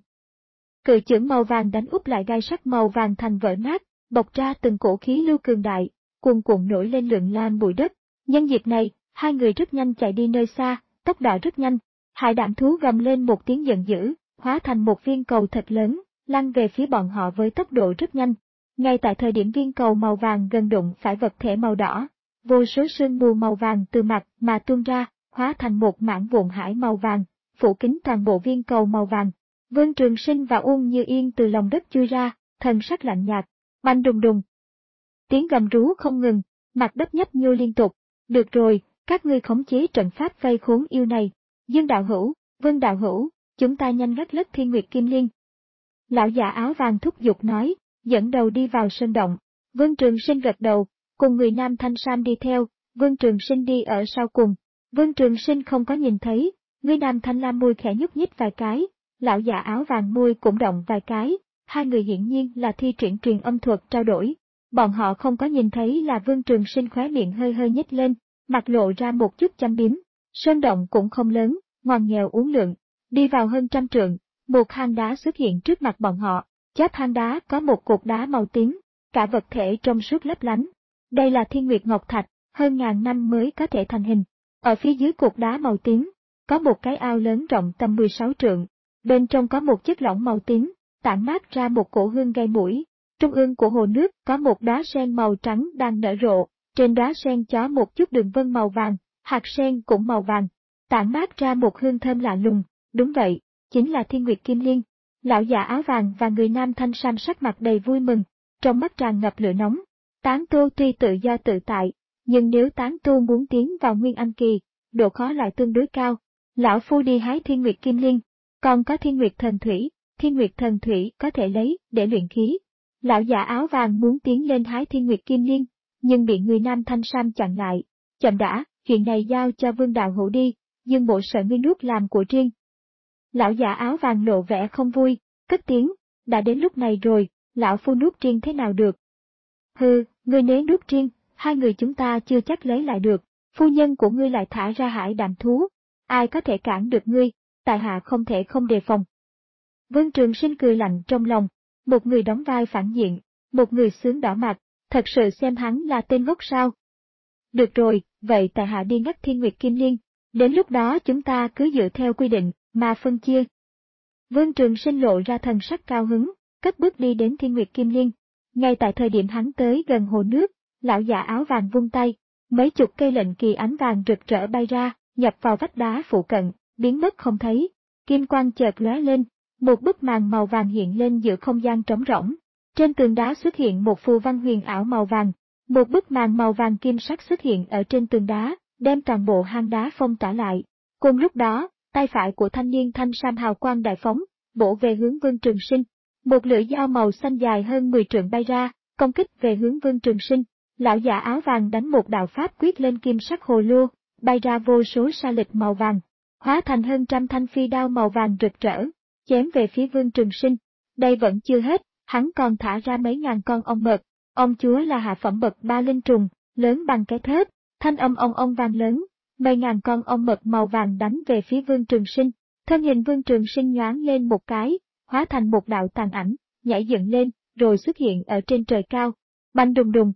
Cự chưởng màu vàng đánh úp lại gai sắt màu vàng thành vỡ nát, bộc ra từng cổ khí lưu cường đại, cuồn cuộn nổi lên lượn lan bụi đất. Nhân dịp này, hai người rất nhanh chạy đi nơi xa, tốc độ rất nhanh. Hải đạm thú gầm lên một tiếng giận dữ, hóa thành một viên cầu thật lớn, lăn về phía bọn họ với tốc độ rất nhanh. Ngay tại thời điểm viên cầu màu vàng gần đụng phải vật thể màu đỏ, vô số sương mù màu vàng từ mặt mà tuôn ra, hóa thành một mảng vụn hải màu vàng, phủ kín toàn bộ viên cầu màu vàng. Vương Trường Sinh và Uông Như Yên từ lòng đất chui ra, thần sắc lạnh nhạt. Banh đùng đùng. Tiếng gầm rú không ngừng, mặt đất nhấp nhô liên tục. Được rồi, các ngươi khống chế trận pháp vây khốn yêu này. Dương đạo hữu, Vương đạo hữu, chúng ta nhanh ngắt lất Thiên Nguyệt Kim Liên. Lão già áo vàng thúc giục nói, dẫn đầu đi vào sơn động. Vương Trường Sinh gật đầu, cùng người nam thanh sam đi theo, Vương Trường Sinh đi ở sau cùng. Vương Trường Sinh không có nhìn thấy, người nam thanh lam môi khẽ nhúc nhích vài cái, lão già áo vàng môi cũng động vài cái, hai người hiển nhiên là thi triển truyền âm thuật trao đổi. Bọn họ không có nhìn thấy là Vương Trường Sinh khóe miệng hơi hơi nhếch lên, mặt lộ ra một chút châm biếm. Sơn động cũng không lớn, ngoằn nghèo uốn lượn, đi vào hơn trăm trượng, một hang đá xuất hiện trước mặt bọn họ, chóp hang đá có một cột đá màu tím, cả vật thể trong suốt lấp lánh. Đây là Thiên Nguyệt Ngọc Thạch, hơn ngàn năm mới có thể thành hình. Ở phía dưới cột đá màu tím, có một cái ao lớn rộng tầm mười sáu trượng, bên trong có một chất lỏng màu tím, tản mát ra một cổ hương gây mũi. Trung ương của hồ nước có một đóa sen màu trắng đang nở rộ, trên đóa sen chó một chút đường vân màu vàng, hạt sen cũng màu vàng, tản mát ra một hương thơm lạ lùng. Đúng vậy, chính là Thiên Nguyệt Kim Liên. Lão già áo vàng và người nam thanh sam sắc mặt đầy vui mừng, trong mắt tràn ngập lửa nóng. Tán tu tuy tự do tự tại, nhưng nếu tán tu muốn tiến vào Nguyên Anh Kỳ, độ khó lại tương đối cao. Lão phu đi hái Thiên Nguyệt Kim Liên, còn có Thiên Nguyệt Thần Thủy, Thiên Nguyệt Thần Thủy có thể lấy để luyện khí. Lão già áo vàng muốn tiến lên hái Thiên Nguyệt Kim Liên, nhưng bị người nam thanh sam chặn lại. Chậm đã, chuyện này giao cho Vương đạo hữu đi, nhưng bộ sợ ngươi nuốt làm của riêng. Lão già áo vàng lộ vẻ không vui, cất tiếng, đã đến lúc này rồi, lão phu nuốt riêng thế nào được? Hừ, ngươi nếu nuốt riêng, hai người chúng ta chưa chắc lấy lại được, phu nhân của ngươi lại thả ra hải đạm thú, ai có thể cản được ngươi, tại hạ không thể không đề phòng. Vương Trường Sinh cười lạnh trong lòng, một người đóng vai phản diện, một người sướng đỏ mặt, thật sự xem hắn là tên ngốc sao? Được rồi, vậy tại hạ đi ngắt Thiên Nguyệt Kim Liên, đến lúc đó chúng ta cứ dựa theo quy định mà phân chia. Vương Trường Sinh lộ ra thần sắc cao hứng, cất bước đi đến Thiên Nguyệt Kim Liên. Ngay tại thời điểm hắn tới gần hồ nước, lão già áo vàng vung tay, mấy chục cây lệnh kỳ ánh vàng rực rỡ bay ra, nhập vào vách đá phụ cận, biến mất không thấy. Kim quang chợt lóe lên, một bức màn màu vàng hiện lên giữa không gian trống rỗng. Trên tường đá xuất hiện một phù văn huyền ảo màu vàng, Một bức màn màu vàng kim sắc xuất hiện ở trên tường đá, đem toàn bộ hang đá phong tỏa lại. Cùng lúc đó, tay phải của thanh niên thanh sam hào quang đại phóng, bổ về hướng Vương Trường Sinh. Một lưỡi dao màu xanh dài hơn mười trượng bay ra, công kích về hướng Vương Trường Sinh. Lão giả áo vàng đánh một đạo pháp quyết lên kim sắc hồ lô, bay ra vô số sa lịch màu vàng, hóa thành hơn trăm thanh phi đao màu vàng rực rỡ, chém về phía Vương Trường Sinh. Đây vẫn chưa hết, hắn còn thả ra mấy ngàn con ong mật. Ong chúa là hạ phẩm bậc ba linh trùng, lớn bằng cái thớt, thanh âm ong ong vang lớn, mấy ngàn con ong mật màu vàng đánh về phía Vương Trường Sinh. Thân hình Vương Trường Sinh nhoáng lên một cái, hóa thành một đạo tàn ảnh, nhảy dựng lên, rồi xuất hiện ở trên trời cao. Bành đùng đùng.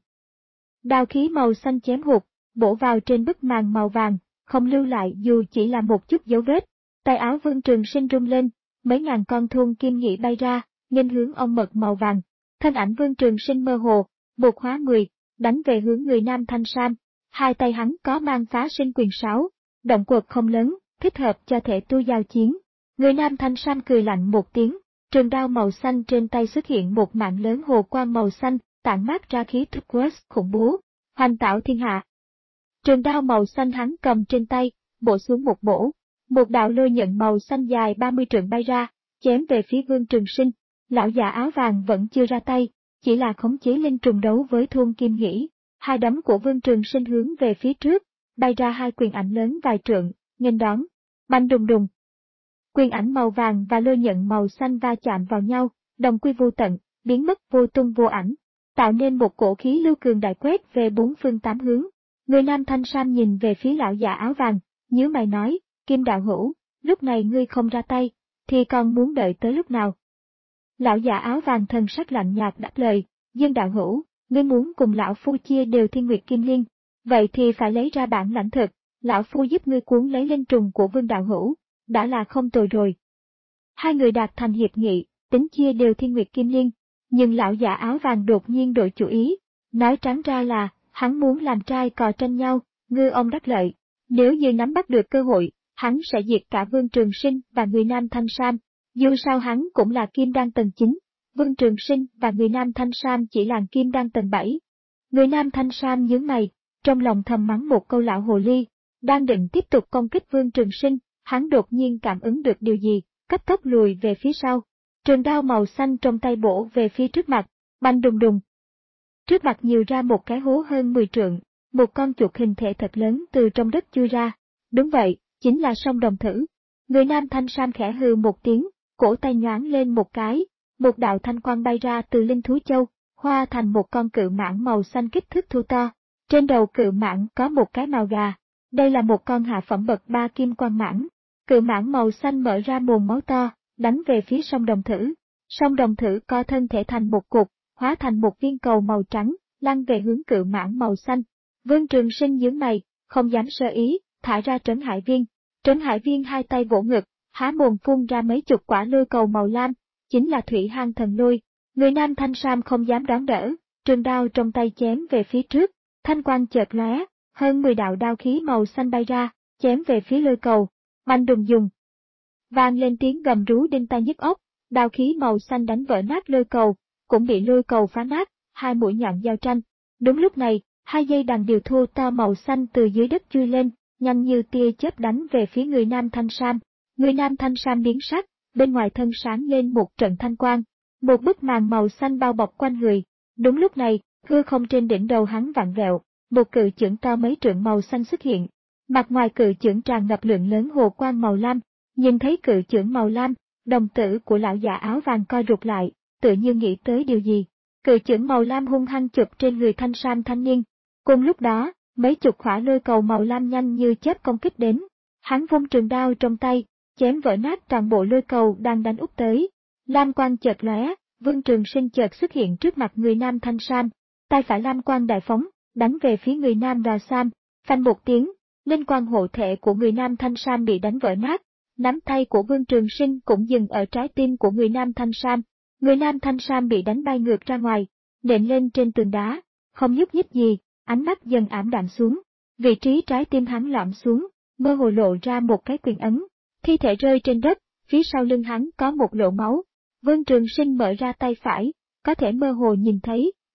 Đao khí màu xanh chém hụt, bổ vào trên bức màn màu vàng, không lưu lại dù chỉ là một chút dấu vết. Tay áo Vương Trường Sinh rung lên, mấy ngàn con thun kim nhĩ bay ra, nghênh hướng ong mật màu vàng. Thân ảnh Vương Trường Sinh mơ hồ, một hóa mười, đánh về hướng người nam thanh sam. Hai tay hắn có mang phá sinh quyền sáo, động quật không lớn, thích hợp cho thể tu giao chiến. Người nam thanh sam cười lạnh một tiếng, trường đao màu xanh trên tay xuất hiện một mạng lớn hồ quang màu xanh, tản mát ra khí thức quest khủng bố, hoành tạo thiên hạ. Trường đao màu xanh hắn cầm trên tay, bổ xuống một bổ, một đạo lôi nhận màu xanh dài ba mươi trượng bay ra, chém về phía Vương Trường Sinh. Lão già áo vàng vẫn chưa ra tay, chỉ là khống chế linh trùng đấu với thun kim nhĩ. Hai đấm của Vương Trường Sinh hướng về phía trước, bay ra hai quyền ảnh lớn vài trượng, nghênh đón. Bành đùng đùng. Quyền ảnh màu vàng và lôi nhận màu xanh va chạm vào nhau, đồng quy vô tận, biến mất vô tung vô ảnh, tạo nên một cổ khí lưu cường đại quét về bốn phương tám hướng. Người nam thanh sam nhìn về phía lão già áo vàng, nhíu mày nói, Kim đạo hữu, lúc này ngươi không ra tay, thì còn muốn đợi tới lúc nào? Lão già áo vàng thần sắc lạnh nhạt đáp lời, Dương đạo hữu, ngươi muốn cùng lão phu chia đều thiên nguyệt kim liên, vậy thì phải lấy ra bản lãnh thực, lão phu giúp ngươi cuốn lấy linh trùng của Vương đạo hữu, đã là không tồi rồi. Hai người đạt thành hiệp nghị, tính chia đều thiên nguyệt kim liên, nhưng lão già áo vàng đột nhiên đổi chủ ý, nói trắng ra là, hắn muốn làm trai cò tranh nhau, ngư ông đắc lợi, nếu như nắm bắt được cơ hội, hắn sẽ diệt cả Vương Trường Sinh và người nam thanh sam, dù sao hắn cũng là kim đan tầng chín. Vương Trường Sinh và người nam thanh sam chỉ là kim đan tầng bảy. Người nam thanh sam nhướng mày, trong lòng thầm mắng một câu lão hồ ly, đang định tiếp tục công kích Vương Trường Sinh, hắn đột nhiên cảm ứng được điều gì, cấp tốc lùi về phía sau. Trường đao màu xanh trong tay bổ về phía trước mặt, bành đùng đùng. Trước mặt nhiều ra một cái hố hơn mười trượng, một con chuột hình thể thật lớn từ trong đất chui ra. Đúng vậy, chính là song đồng thử. Người nam thanh sam khẽ hừ một tiếng, cổ tay nhoáng lên một cái. Một đạo thanh quang bay ra từ linh thú châu, hóa thành một con cự mãng màu xanh kích thước thu to. Trên đầu cự mãng có một cái mào gà. Đây là một con hạ phẩm bậc ba kim quang mãng. Cự mãng màu xanh mở ra mồm máu to, đánh về phía song đồng thử. Song đồng thử co thân thể thành một cục, hóa thành một viên cầu màu trắng, lăn về hướng cự mãng màu xanh. Vương Trường Sinh nhướng mày, không dám sơ ý, thả ra trấn hải viên. Trấn hải viên hai tay vỗ ngực, há mồm phun ra mấy chục quả lôi cầu màu lam. Chính là thủy hang thần lôi. Người nam thanh sam không dám đón đỡ, trường đao trong tay chém về phía trước, thanh quang chợt lóe, hơn mười đạo đao khí màu xanh bay ra, chém về phía lôi cầu, bành đùng dùng. Vang lên tiếng gầm rú đinh tai nhức óc, đao khí màu xanh đánh vỡ nát lôi cầu, cũng bị lôi cầu phá nát, hai mũi nhọn giao tranh. Đúng lúc này, hai dây đàn điều thô to màu xanh từ dưới đất chui lên, nhanh như tia chớp đánh về phía người nam thanh sam. Người nam thanh sam biến sắc. Bên ngoài thân sáng lên một trận thanh quang, một bức màn màu xanh bao bọc quanh người. Đúng lúc này, hư không trên đỉnh đầu hắn vặn vẹo, một cự chưởng to mấy trượng màu xanh xuất hiện. Mặt ngoài cự chưởng tràn ngập lượng lớn hồ quang màu lam, nhìn thấy cự chưởng màu lam, đồng tử của lão già áo vàng co rụt lại, tự như nghĩ tới điều gì. Cự chưởng màu lam hung hăng chụp trên người thanh sam thanh niên. Cùng lúc đó, mấy chục khỏa lôi cầu màu lam nhanh như chớp công kích đến. Hắn vung trường đao trong tay, chém vỡ nát toàn bộ lôi cầu đang đánh úp tới. Lam quang chợt lóe, Vương Trường Sinh chợt xuất hiện trước mặt người nam thanh sam, tay phải lam quang đại phóng, đánh về phía người nam đò sam, phanh một tiếng, linh quang hộ thể của người nam thanh sam bị đánh vỡ nát, nắm tay của Vương Trường Sinh cũng dừng ở trái tim của người nam thanh sam, người nam thanh sam bị đánh bay ngược ra ngoài, nện lên trên tường đá, không nhúc nhích gì, ánh mắt dần ảm đạm xuống, vị trí trái tim hắn lõm xuống, mơ hồ lộ ra một cái quyền ấn. Thi thể rơi trên đất, phía sau lưng hắn có một lỗ máu. Vương Trường Sinh mở ra tay phải, có thể mơ hồ nhìn thấy,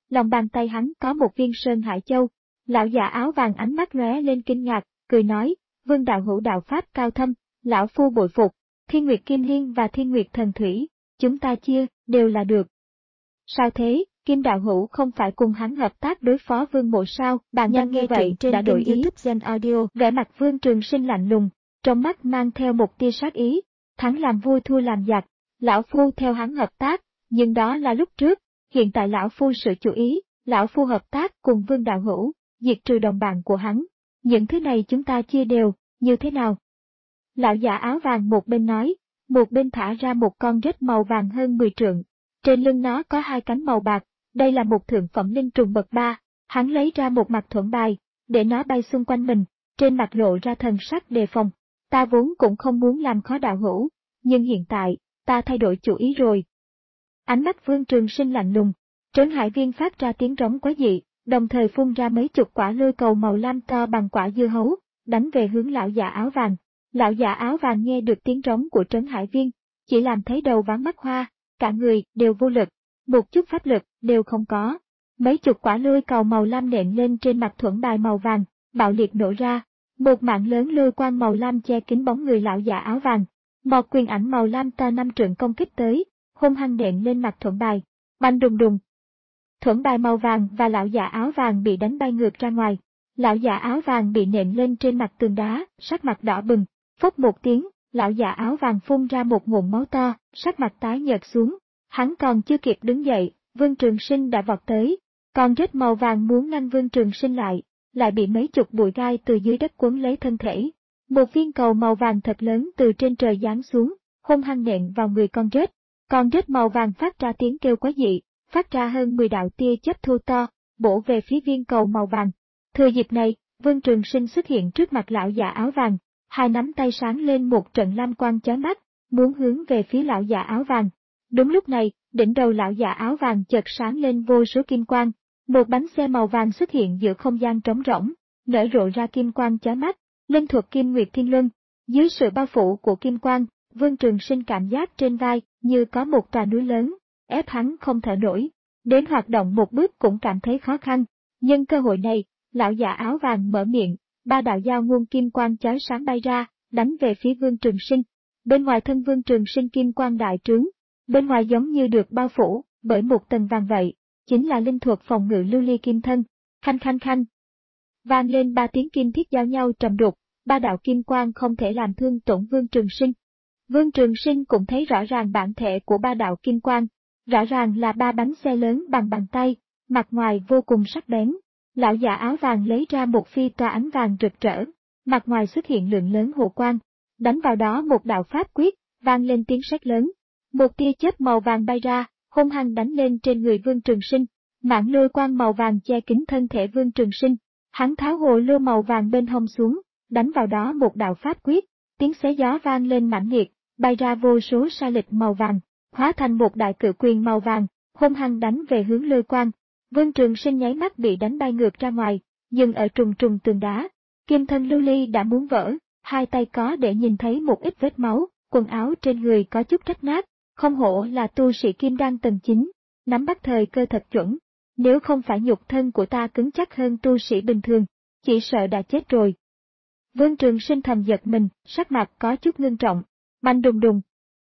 lòng bàn tay hắn có một viên sơn hải châu. Lão già áo vàng ánh mắt lóe lên kinh ngạc, cười nói, Vương đạo hữu đạo pháp cao thâm, lão phu bội phục, Thiên Nguyệt Kim Liên và Thiên Nguyệt Thần Thủy, chúng ta chia, đều là được. Sao thế, Kim đạo hữu không phải cùng hắn hợp tác đối phó Vương Mộ sao? Bạn đang nghe vậy trên đã đổi ý. YouTube Gen Audio. Vẻ mặt Vương Trường Sinh lạnh lùng, trong mắt mang theo một tia sát ý, thắng làm vui thua làm giặc, lão phu theo hắn hợp tác, nhưng đó là lúc trước, hiện tại lão phu sửa chủ ý, lão phu hợp tác cùng Vương đạo hữu, diệt trừ đồng bạn của hắn. Những thứ này chúng ta chia đều, như thế nào? Lão già áo vàng một bên nói, một bên thả ra một con rết màu vàng hơn mười trượng. Trên lưng nó có hai cánh màu bạc, đây là một thượng phẩm linh trùng bậc ba. Hắn lấy ra một mặt thuẫn bài, để nó bay xung quanh mình, trên mặt lộ ra thần sắc đề phòng. Ta vốn cũng không muốn làm khó đạo hữu, nhưng hiện tại, ta thay đổi chủ ý rồi. Ánh mắt Vương Trường Sinh lạnh lùng, Trấn Hải Viên phát ra tiếng rống quái dị, đồng thời phun ra mấy chục quả lôi cầu màu lam to bằng quả dưa hấu, đánh về hướng lão già áo vàng. Lão già áo vàng nghe được tiếng rống của Trấn Hải Viên, chỉ làm thấy đầu váng mắt hoa, cả người đều vô lực, một chút pháp lực đều không có. Mấy chục quả lôi cầu màu lam nện lên trên mặt thuẫn bài màu vàng, bạo liệt nổ ra, một mạng lớn lôi quang màu lam che kín bóng người lão già áo vàng. Một quyền ảnh màu lam to năm trượng công kích tới, hung hăng nện lên mặt thuẫn bài, bành đùng đùng. Thuẫn bài màu vàng và lão già áo vàng bị đánh bay ngược ra ngoài. Lão già áo vàng bị nện lên trên mặt tường đá, sắc mặt đỏ bừng, phốc một tiếng, lão già áo vàng phun ra một ngụm máu to, sắc mặt tái nhợt xuống. Hắn còn chưa kịp đứng dậy, Vương Trường Sinh đã vọt tới, con rết màu vàng muốn ngăn Vương Trường Sinh lại, lại bị mấy chục bụi gai từ dưới đất quấn lấy thân thể. Một viên cầu màu vàng thật lớn từ trên trời giáng xuống, hung hăng nện vào người con rết. Con rết màu vàng phát ra tiếng kêu quái dị, phát ra hơn mười đạo tia chớp thô to, bổ về phía viên cầu màu vàng. Thừa dịp này, Vương Trường Sinh xuất hiện trước mặt lão già áo vàng, hai nắm tay sáng lên một trận lam quang chói mắt, muốn hướng về phía lão già áo vàng. Đúng lúc này, đỉnh đầu lão già áo vàng chợt sáng lên vô số kim quang, một bánh xe màu vàng xuất hiện giữa không gian trống rỗng, nở rộ ra kim quang chói mắt, linh thuật Kim Nguyệt Thiên Luân. Dưới sự bao phủ của kim quang, Vương Trường Sinh cảm giác trên vai như có một tòa núi lớn, ép hắn không thở nổi, đến hoạt động một bước cũng cảm thấy khó khăn. Nhân cơ hội này, lão già áo vàng mở miệng, ba đạo dao nguồn kim quang chói sáng bay ra, đánh về phía Vương Trường Sinh. Bên ngoài thân Vương Trường Sinh kim quang đại trướng, bên ngoài giống như được bao phủ bởi một tầng vàng vậy, chính là linh thuật phòng ngự lưu ly kim thân. Khanh khanh khanh, vang lên ba tiếng kim thiết giao nhau trầm đục, ba đạo kim quang không thể làm thương tổn Vương Trường Sinh. Vương Trường Sinh cũng thấy rõ ràng bản thể của ba đạo kim quang, rõ ràng là ba bánh xe lớn bằng bàn tay, mặt ngoài vô cùng sắc bén. Lão già áo vàng lấy ra một phi toa ánh vàng rực rỡ, mặt ngoài xuất hiện lượng lớn hồ quang, đánh vào đó một đạo pháp quyết, vang lên tiếng sét lớn. Một tia chớp màu vàng bay ra, hung hăng đánh lên trên người Vương Trường Sinh, mảng lôi quang màu vàng che kín thân thể Vương Trường Sinh. Hắn tháo hồ lô màu vàng bên hông xuống, đánh vào đó một đạo pháp quyết, tiếng xé gió vang lên mãnh liệt, bay ra vô số sa lịch màu vàng, hóa thành một đại cự quyền màu vàng, hung hăng đánh về hướng lôi quang. Vương Trường Sinh nháy mắt bị đánh bay ngược ra ngoài, dừng ở trùng trùng tường đá. Kim thân lưu ly đã muốn vỡ, hai tay có để nhìn thấy một ít vết máu, quần áo trên người có chút rách nát, không hổ là tu sĩ kim đan tầng chín, nắm bắt thời cơ thật chuẩn. Nếu không phải nhục thân của ta cứng chắc hơn tu sĩ bình thường, chỉ sợ đã chết rồi. Vương Trường Sinh thầm giật mình, sắc mặt có chút ngưng trọng, bành đùng đùng.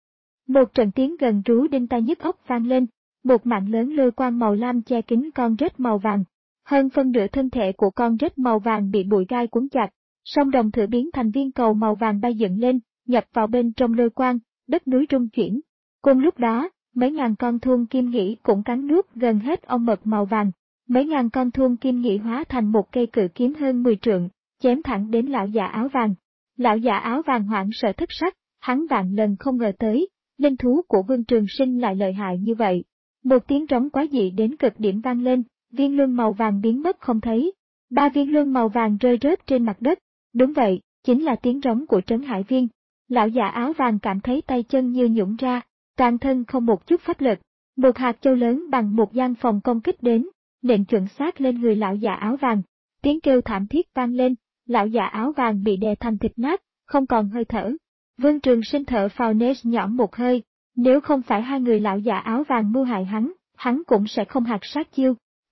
Một trận tiếng gần rú đinh tai nhức óc vang lên, một mạng lớn lôi quang màu lam che kín con rết màu vàng. Hơn phân nửa thân thể của con rết màu vàng bị bụi gai cuốn chặt, song đồng thử biến thành viên cầu màu vàng bay dựng lên, nhập vào bên trong lôi quang, đất núi rung chuyển. Cùng lúc đó, mấy ngàn con thuôn kim nghĩ cũng cắn nuốt gần hết ong mật màu vàng. Mấy ngàn con thuôn kim nghĩ hóa thành một cây cự kiếm hơn mười trượng, chém thẳng đến lão già áo vàng. Lão già áo vàng hoảng sợ thất sắc, hắn vạn lần không ngờ tới, linh thú của Vương Trường Sinh lại lợi hại như vậy. Một tiếng trống quái dị đến cực điểm vang lên, viên luân màu vàng biến mất không thấy. Ba viên luân màu vàng rơi rớt trên mặt đất. Đúng vậy, chính là tiếng trống của Trấn Hải Viên. Lão già áo vàng cảm thấy tay chân như nhũn ra, toàn thân không một chút pháp lực. Một hạt châu lớn bằng một gian phòng công kích đến, nện chuẩn xác lên người lão già áo vàng. Tiếng kêu thảm thiết vang lên, lão già áo vàng bị đè thành thịt nát, không còn hơi thở. Vương Trường Sinh thở phào nết nhõm một hơi, nếu không phải hai người lão già áo vàng mưu hại hắn, hắn cũng sẽ không hạt sát chiêu.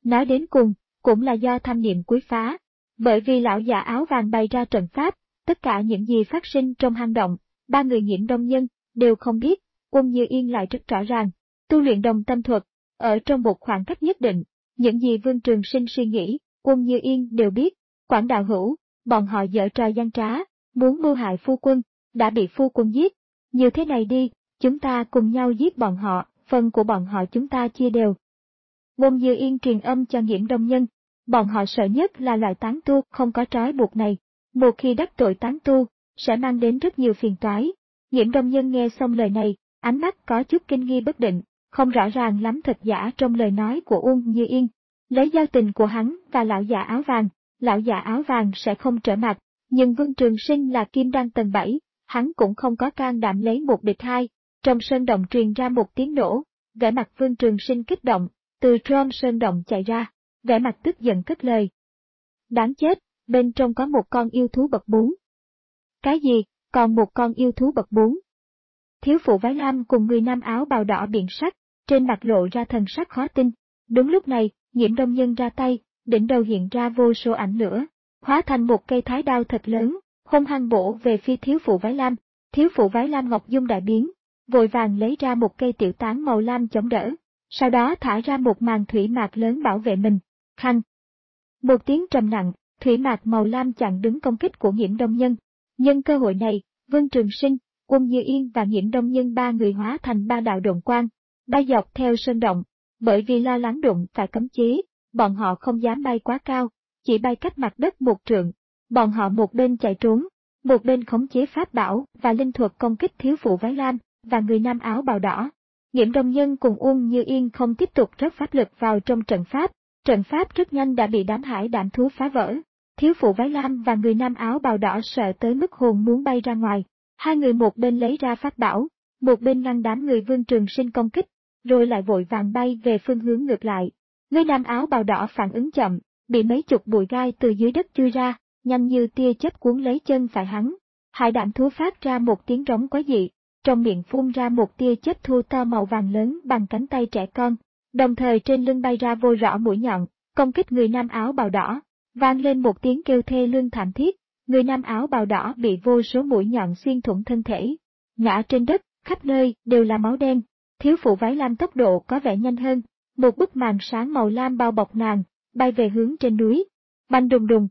Nói đến cùng, cũng là do tham niệm quấy phá. Bởi vì lão già áo vàng bày ra trận pháp, tất cả những gì phát sinh trong hang động, ba người Nghiễm Đông Nhân đều không biết, Uông Như Yên lại rất rõ ràng. Tu luyện đồng tâm thuật, ở trong một khoảng cách nhất định, những gì Vương Trường Sinh suy nghĩ, Uông Như Yên đều biết. Quảng đạo hữu, bọn họ giở trò gian trá, muốn mưu hại phu quân, đã bị phu quân giết. Như thế này đi, chúng ta cùng nhau giết bọn họ, phần của bọn họ chúng ta chia đều. Uông Như Yên truyền âm cho Nghiễm Đông Nhân, bọn họ sợ nhất là loại tán tu không có trói buộc này. Một khi đắc tội tán tu, sẽ mang đến rất nhiều phiền toái. Nghiễm Đông Nhân nghe xong lời này, ánh mắt có chút kinh nghi bất định, không rõ ràng lắm thật giả trong lời nói của Uông Như Yên. Lấy giao tình của hắn và lão già áo vàng, lão già áo vàng sẽ không trở mặt, nhưng Vương Trường Sinh là kim đan tầng bảy, hắn cũng không có can đảm lấy một địch hai. Trong sơn động truyền ra một tiếng nổ, vẻ mặt Vương Trường Sinh kích động, từ trong sơn động chạy ra, vẻ mặt tức giận cất lời. Đáng chết, bên trong có một con yêu thú bậc bốn. Cái gì, còn một con yêu thú bậc bốn? Thiếu phụ váy lam cùng người nam áo bào đỏ biện sắc, trên mặt lộ ra thần sắc khó tin. Đúng lúc này, Nghiễm Đông Nhân ra tay, đỉnh đầu hiện ra vô số ảnh lửa, hóa thành một cây thái đao thật lớn, hung hăng bổ về phía thiếu phụ váy lam. Thiếu phụ váy lam ngọc dung đại biến, vội vàng lấy ra một cây tiểu tán màu lam chống đỡ, sau đó thả ra một màn thủy mạc lớn bảo vệ mình. Khanh! Một tiếng trầm nặng, thủy mạc màu lam chặn đứng công kích của Nghiễm Đông Nhân. Nhân cơ hội này, Vương Trường Sinh, Uông Như Yên và Nghiễm Đông Nhân ba người hóa thành ba đạo độn quang, bay dọc theo sơn động. Bởi vì lo lắng đụng phải cấm chế, bọn họ không dám bay quá cao, chỉ bay cách mặt đất một trượng. Bọn họ một bên chạy trốn, một bên khống chế pháp bảo và linh thuật công kích thiếu phụ váy lam và người nam áo bào đỏ. Nghiễm Đông Nhân cùng Uông Như Yên không tiếp tục rót pháp lực vào trong trận pháp, trận pháp rất nhanh đã bị đám hải đạm thú phá vỡ. Thiếu phụ váy lam và người nam áo bào đỏ sợ tới mức hồn muốn bay ra ngoài, hai người một bên lấy ra pháp bảo, một bên ngăn đám người Vương Trường Sinh công kích, rồi lại vội vàng bay về phương hướng ngược lại. Người nam áo bào đỏ phản ứng chậm, bị mấy chục bụi gai từ dưới đất chui ra, nhanh như tia chớp cuốn lấy chân phải hắn. Hải đạm thú phát ra một tiếng rống quái dị, trong miệng phun ra một tia chớp thu to màu vàng lớn bằng cánh tay trẻ con, đồng thời trên lưng bay ra vô rõ mũi nhọn, công kích người nam áo bào đỏ. Vang lên một tiếng kêu thê lương thảm thiết, người nam áo bào đỏ bị vô số mũi nhọn xuyên thủng thân thể, ngã trên đất, khắp nơi đều là máu đen. Thiếu phụ váy lam tốc độ có vẻ nhanh hơn, một bức màn sáng màu lam bao bọc nàng, bay về hướng trên núi. Bành đùng đùng.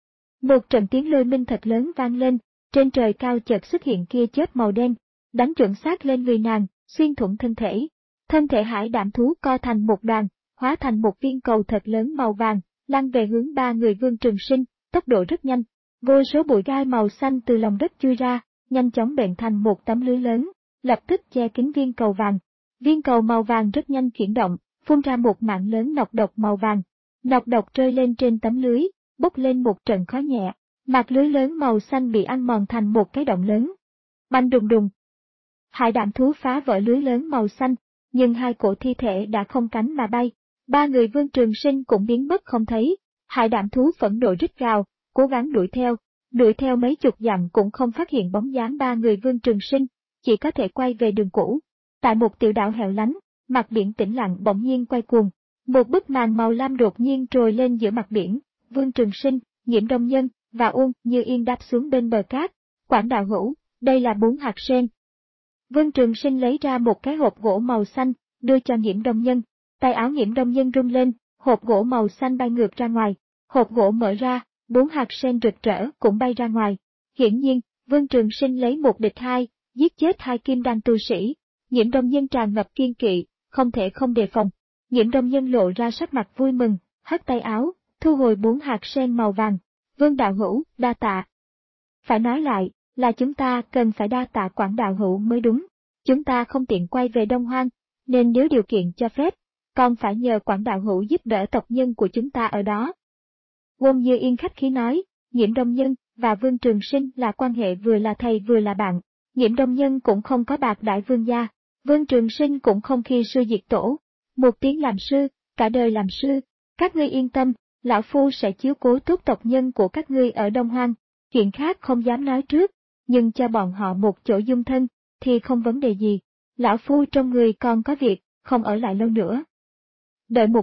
Một trận tiếng lôi minh thật lớn vang lên, trên trời cao chợt xuất hiện kia chớp màu đen, đánh chuẩn xác lên người nàng, xuyên thủng thân thể. Thân thể hải đạm thú co thành một đoàn, hóa thành một viên cầu thật lớn màu vàng, lăn về hướng ba người Vương Trường Sinh, tốc độ rất nhanh. Vô số bụi gai màu xanh từ lòng đất chui ra, nhanh chóng bện thành một tấm lưới lớn, lập tức che kín viên cầu vàng. Viên cầu màu vàng rất nhanh chuyển động, phun ra một mạng lớn nọc độc màu vàng. Nọc độc rơi lên trên tấm lưới, bốc lên một trận khói nhẹ, mặt lưới lớn màu xanh bị ăn mòn thành một cái động lớn. Bành đùng đùng. Hải đạm thú phá vỡ lưới lớn màu xanh, nhưng hai cổ thi thể đã không cánh mà bay. Ba người Vương Trường Sinh cũng biến mất không thấy. Hải đạm thú phẫn nộ rít gào, cố gắng đuổi theo, đuổi theo mấy chục dặm cũng không phát hiện bóng dáng ba người Vương Trường Sinh, chỉ có thể quay về đường cũ. Tại một tiểu đảo hẻo lánh, mặt biển tĩnh lặng bỗng nhiên quay cuồng, một bức màn màu lam đột nhiên trồi lên giữa mặt biển. Vương Trường Sinh, Nghiễm Đông Nhân và Uông Như Yên đáp xuống bên bờ cát. Quảng đạo hữu, đây là bốn hạt sen. Vương Trường Sinh lấy ra một cái hộp gỗ màu xanh, đưa cho Nghiễm Đông Nhân. Tay áo Nghiễm Đông Nhân rung lên, hộp gỗ màu xanh bay ngược ra ngoài. Hộp gỗ mở ra, bốn hạt sen rực rỡ cũng bay ra ngoài. Hiển nhiên, Vương Trường Sinh lấy một địch hai, giết chết hai kim đan tu sĩ. Nghiễm Đông Nhân tràn ngập kiên kỵ, không thể không đề phòng. Nghiễm Đông Nhân lộ ra sắc mặt vui mừng, hất tay áo, thu hồi bốn hạt sen màu vàng. Vương đạo hữu, đa tạ. Phải nói lại, là chúng ta cần phải đa tạ Quảng đạo hữu mới đúng. Chúng ta không tiện quay về Đông Hoang, nên nếu điều kiện cho phép, còn phải nhờ Quảng đạo hữu giúp đỡ tộc nhân của chúng ta ở đó. Uông Như Yên khách khí nói, Nghiễm Đông Nhân và Vương Trường Sinh là quan hệ vừa là thầy vừa là bạn. Nghiễm Đông Nhân cũng không có bạc đại vương gia, Vương Trường Sinh cũng không khi sư diệt tổ. Một tiếng làm sư, cả đời làm sư. Các ngươi yên tâm, lão phu sẽ chiếu cố tốt tộc nhân của các ngươi ở Đông Hoang. Chuyện khác không dám nói trước, nhưng cho bọn họ một chỗ dung thân, thì không vấn đề gì. Lão phu trong người còn có việc, không ở lại lâu nữa. Đợi một chút,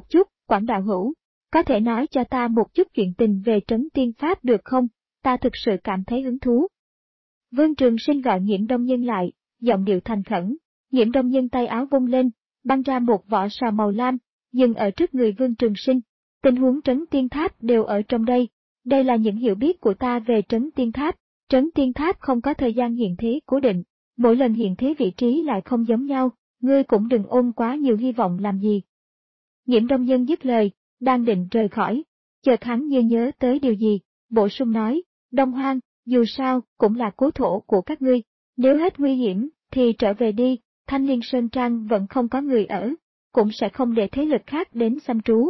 Quảng đạo hữu, có thể nói cho ta một chút chuyện tình về Trấn Tiên Pháp được không? Ta thực sự cảm thấy hứng thú. Vương Trường Sinh gọi Nghiễm Đông Nhân lại, giọng điệu thành khẩn. Nghiễm Đông Nhân tay áo vung lên, băng ra một vỏ sò màu lam, dừng ở trước người Vương Trường Sinh. Tình huống Trấn Tiên Tháp đều ở trong đây. Đây là những hiểu biết của ta về Trấn Tiên Tháp. Trấn Tiên Tháp không có thời gian hiện thế cố định, mỗi lần hiện thế vị trí lại không giống nhau, ngươi cũng đừng ôm quá nhiều hy vọng làm gì. Nghiễm Đông Nhân dứt lời, đang định rời khỏi, chợt hắn như nhớ tới điều gì, bổ sung nói, Đông Hoang, dù sao, cũng là cố thổ của các ngươi, nếu hết nguy hiểm, thì trở về đi, Thanh Liên Sơn Trang vẫn không có người ở, cũng sẽ không để thế lực khác đến xâm trú.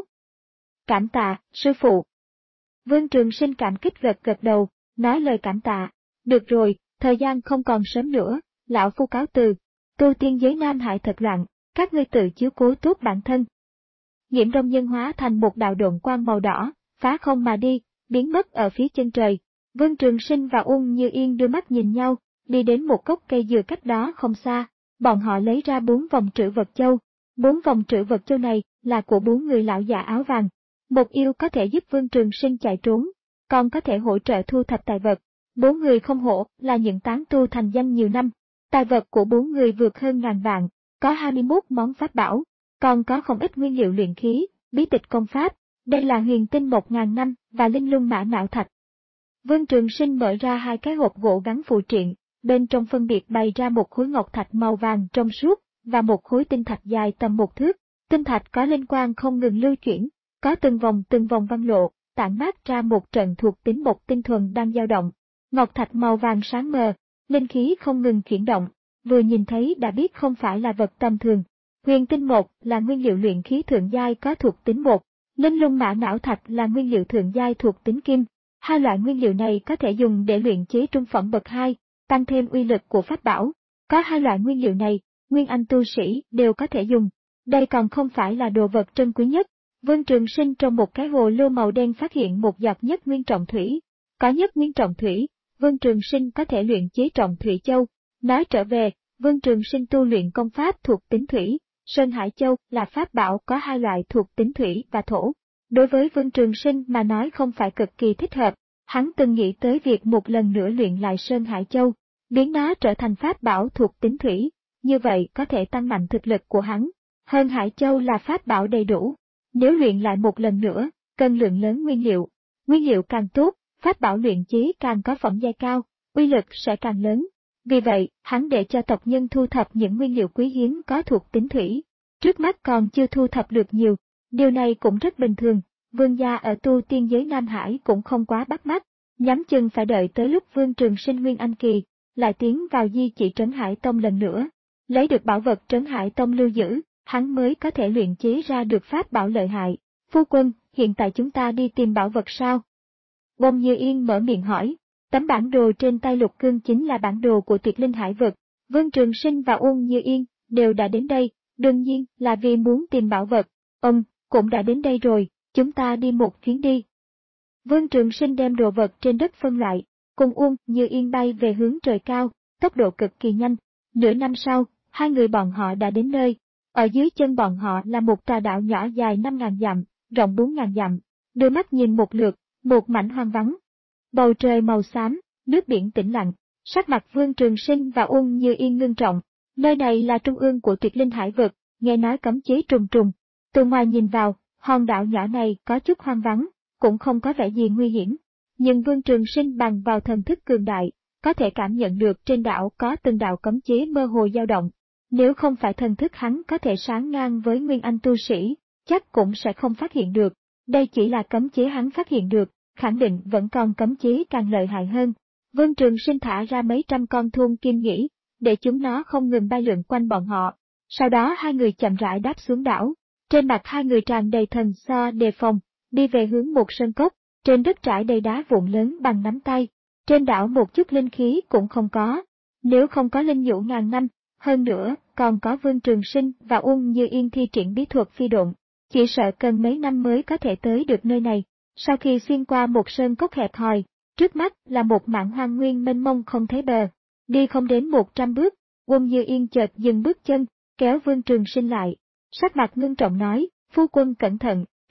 Cảm tạ, sư phụ. Vương Trường Sinh cảm kích gật gật đầu, nói lời cảm tạ, được rồi, thời gian không còn sớm nữa, lão phu cáo từ, tu tiên giới Nam Hải thật loạn, các ngươi tự chiếu cố tốt bản thân. Nghiễm Đông Nhân hóa thành một đạo độn quang màu đỏ, phá không mà đi, biến mất ở phía chân trời. Vương Trường Sinh và Uông Như Yên đưa mắt nhìn nhau, đi đến một gốc cây dừa cách đó không xa, bọn họ lấy ra bốn vòng trữ vật châu. Bốn vòng trữ vật châu này là của bốn người lão già áo vàng. Một yêu có thể giúp Vương Trường Sinh chạy trốn, còn có thể hỗ trợ thu thập tài vật. Bốn người không hổ là những tán tu thành danh nhiều năm. Tài vật của bốn người vượt hơn ngàn vạn, có hai mươi mốt món pháp bảo, còn có không ít nguyên liệu luyện khí, bí tịch công pháp. Đây là huyền tinh một ngàn năm và linh lung mã não thạch. Vương Trường Sinh mở ra hai cái hộp gỗ gắn phụ triện, bên trong phân biệt bày ra một khối ngọc thạch màu vàng trong suốt và một khối tinh thạch dài tầm một thước. Tinh thạch có linh quang không ngừng lưu chuyển, có từng vòng từng vòng văn lộ, tản mát ra một trận thuộc tính bột tinh thuần đang dao động. Ngọc thạch màu vàng sáng mờ, linh khí không ngừng chuyển động, vừa nhìn thấy đã biết không phải là vật tầm thường. Huyền tinh một là nguyên liệu luyện khí thượng giai có thuộc tính bột, linh lung mã não thạch là nguyên liệu thượng giai thuộc tính kim. Hai loại nguyên liệu này có thể dùng để luyện chế trung phẩm bậc hai, tăng thêm uy lực của pháp bảo. Có hai loại nguyên liệu này, nguyên anh tu sĩ đều có thể dùng. Đây còn không phải là đồ vật trân quý nhất. Vương Trường Sinh trong một cái hồ lô màu đen phát hiện một giọt nhất nguyên trọng thủy. Có nhất nguyên trọng thủy, Vương Trường Sinh có thể luyện chế trọng thủy châu. Nói trở về, Vương Trường Sinh tu luyện công pháp thuộc tính thủy. Sơn Hải Châu là pháp bảo có hai loại thuộc tính thủy và thổ. Đối với Vương Trường Sinh mà nói không phải cực kỳ thích hợp, hắn từng nghĩ tới việc một lần nữa luyện lại Sơn Hải Châu, biến nó trở thành pháp bảo thuộc tính thủy, như vậy có thể tăng mạnh thực lực của hắn. Hơn Hải Châu là pháp bảo đầy đủ, nếu luyện lại một lần nữa, cần lượng lớn nguyên liệu. Nguyên liệu càng tốt, pháp bảo luyện chế càng có phẩm giai cao, uy lực sẽ càng lớn. Vì vậy, hắn để cho tộc nhân thu thập những nguyên liệu quý hiếm có thuộc tính thủy. Trước mắt còn chưa thu thập được nhiều, điều này cũng rất bình thường, vương gia ở tu tiên giới Nam Hải cũng không quá bắt mắt, nhắm chừng phải đợi tới lúc Vương Trường Sinh Nguyên Anh Kỳ, lại tiến vào di chỉ Trấn Hải Tông lần nữa. Lấy được bảo vật Trấn Hải Tông lưu giữ, hắn mới có thể luyện chế ra được pháp bảo lợi hại. Phu quân, hiện tại chúng ta đi tìm bảo vật sao? Bông Như Yên mở miệng hỏi. Tấm bản đồ trên tay Lục Cương chính là bản đồ của Tuyệt Linh Hải Vực. Vương Trường Sinh và Uông Như Yên đều đã đến đây, đương nhiên là vì muốn tìm bảo vật. Ông cũng đã đến đây rồi, chúng ta đi một chuyến đi. Vương Trường Sinh đem đồ vật trên đất phân loại, cùng Uông Như Yên bay về hướng trời cao, tốc độ cực kỳ nhanh. Nửa năm sau, hai người bọn họ đã đến nơi. Ở dưới chân bọn họ là một tòa đảo nhỏ dài năm ngàn dặm, rộng bốn ngàn dặm. Đôi mắt nhìn một lượt, một mảnh hoang vắng. Bầu trời màu xám, nước biển tĩnh lặng, sắc mặt Vương Trường Sinh và Uông Như Yên ngưng trọng. Nơi này là trung ương của Tuyệt Linh Hải Vực, nghe nói cấm chế trùng trùng. Từ ngoài nhìn vào, hòn đảo nhỏ này có chút hoang vắng, cũng không có vẻ gì nguy hiểm. Nhưng Vương Trường Sinh bằng vào thần thức cường đại, có thể cảm nhận được trên đảo có từng đạo cấm chế mơ hồ dao động. Nếu không phải thần thức hắn có thể sáng ngang với Nguyên Anh tu sĩ, chắc cũng sẽ không phát hiện được. Đây chỉ là cấm chế hắn phát hiện được, khẳng định vẫn còn cấm chế càng lợi hại hơn. Vương Trường Sinh thả ra mấy trăm con thun kim nghĩ, để chúng nó không ngừng bay lượn quanh bọn họ. Sau đó hai người chậm rãi đáp xuống đảo. Trên mặt hai người tràn đầy thần so đề phòng, đi về hướng một sơn cốc, trên đất trải đầy đá vụn lớn bằng nắm tay. Trên đảo một chút linh khí cũng không có. Nếu không có linh nhũ ngàn năm, hơn nữa còn có Vương Trường Sinh và Uông Như Yên thi triển bí thuật phi độn, chỉ sợ cần mấy năm mới có thể tới được nơi này. Sau khi xuyên qua một sơn cốc hẹp hòi, trước mắt là một mảng hoang nguyên mênh mông không thấy bờ. Đi không đến một trăm bước, Uông Như Yên chợt dừng bước chân, kéo Vương Trường Sinh lại. Sắc mặt ngưng trọng nói, phu quân cẩn thận,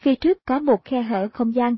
phía trước có một khe hở không gian.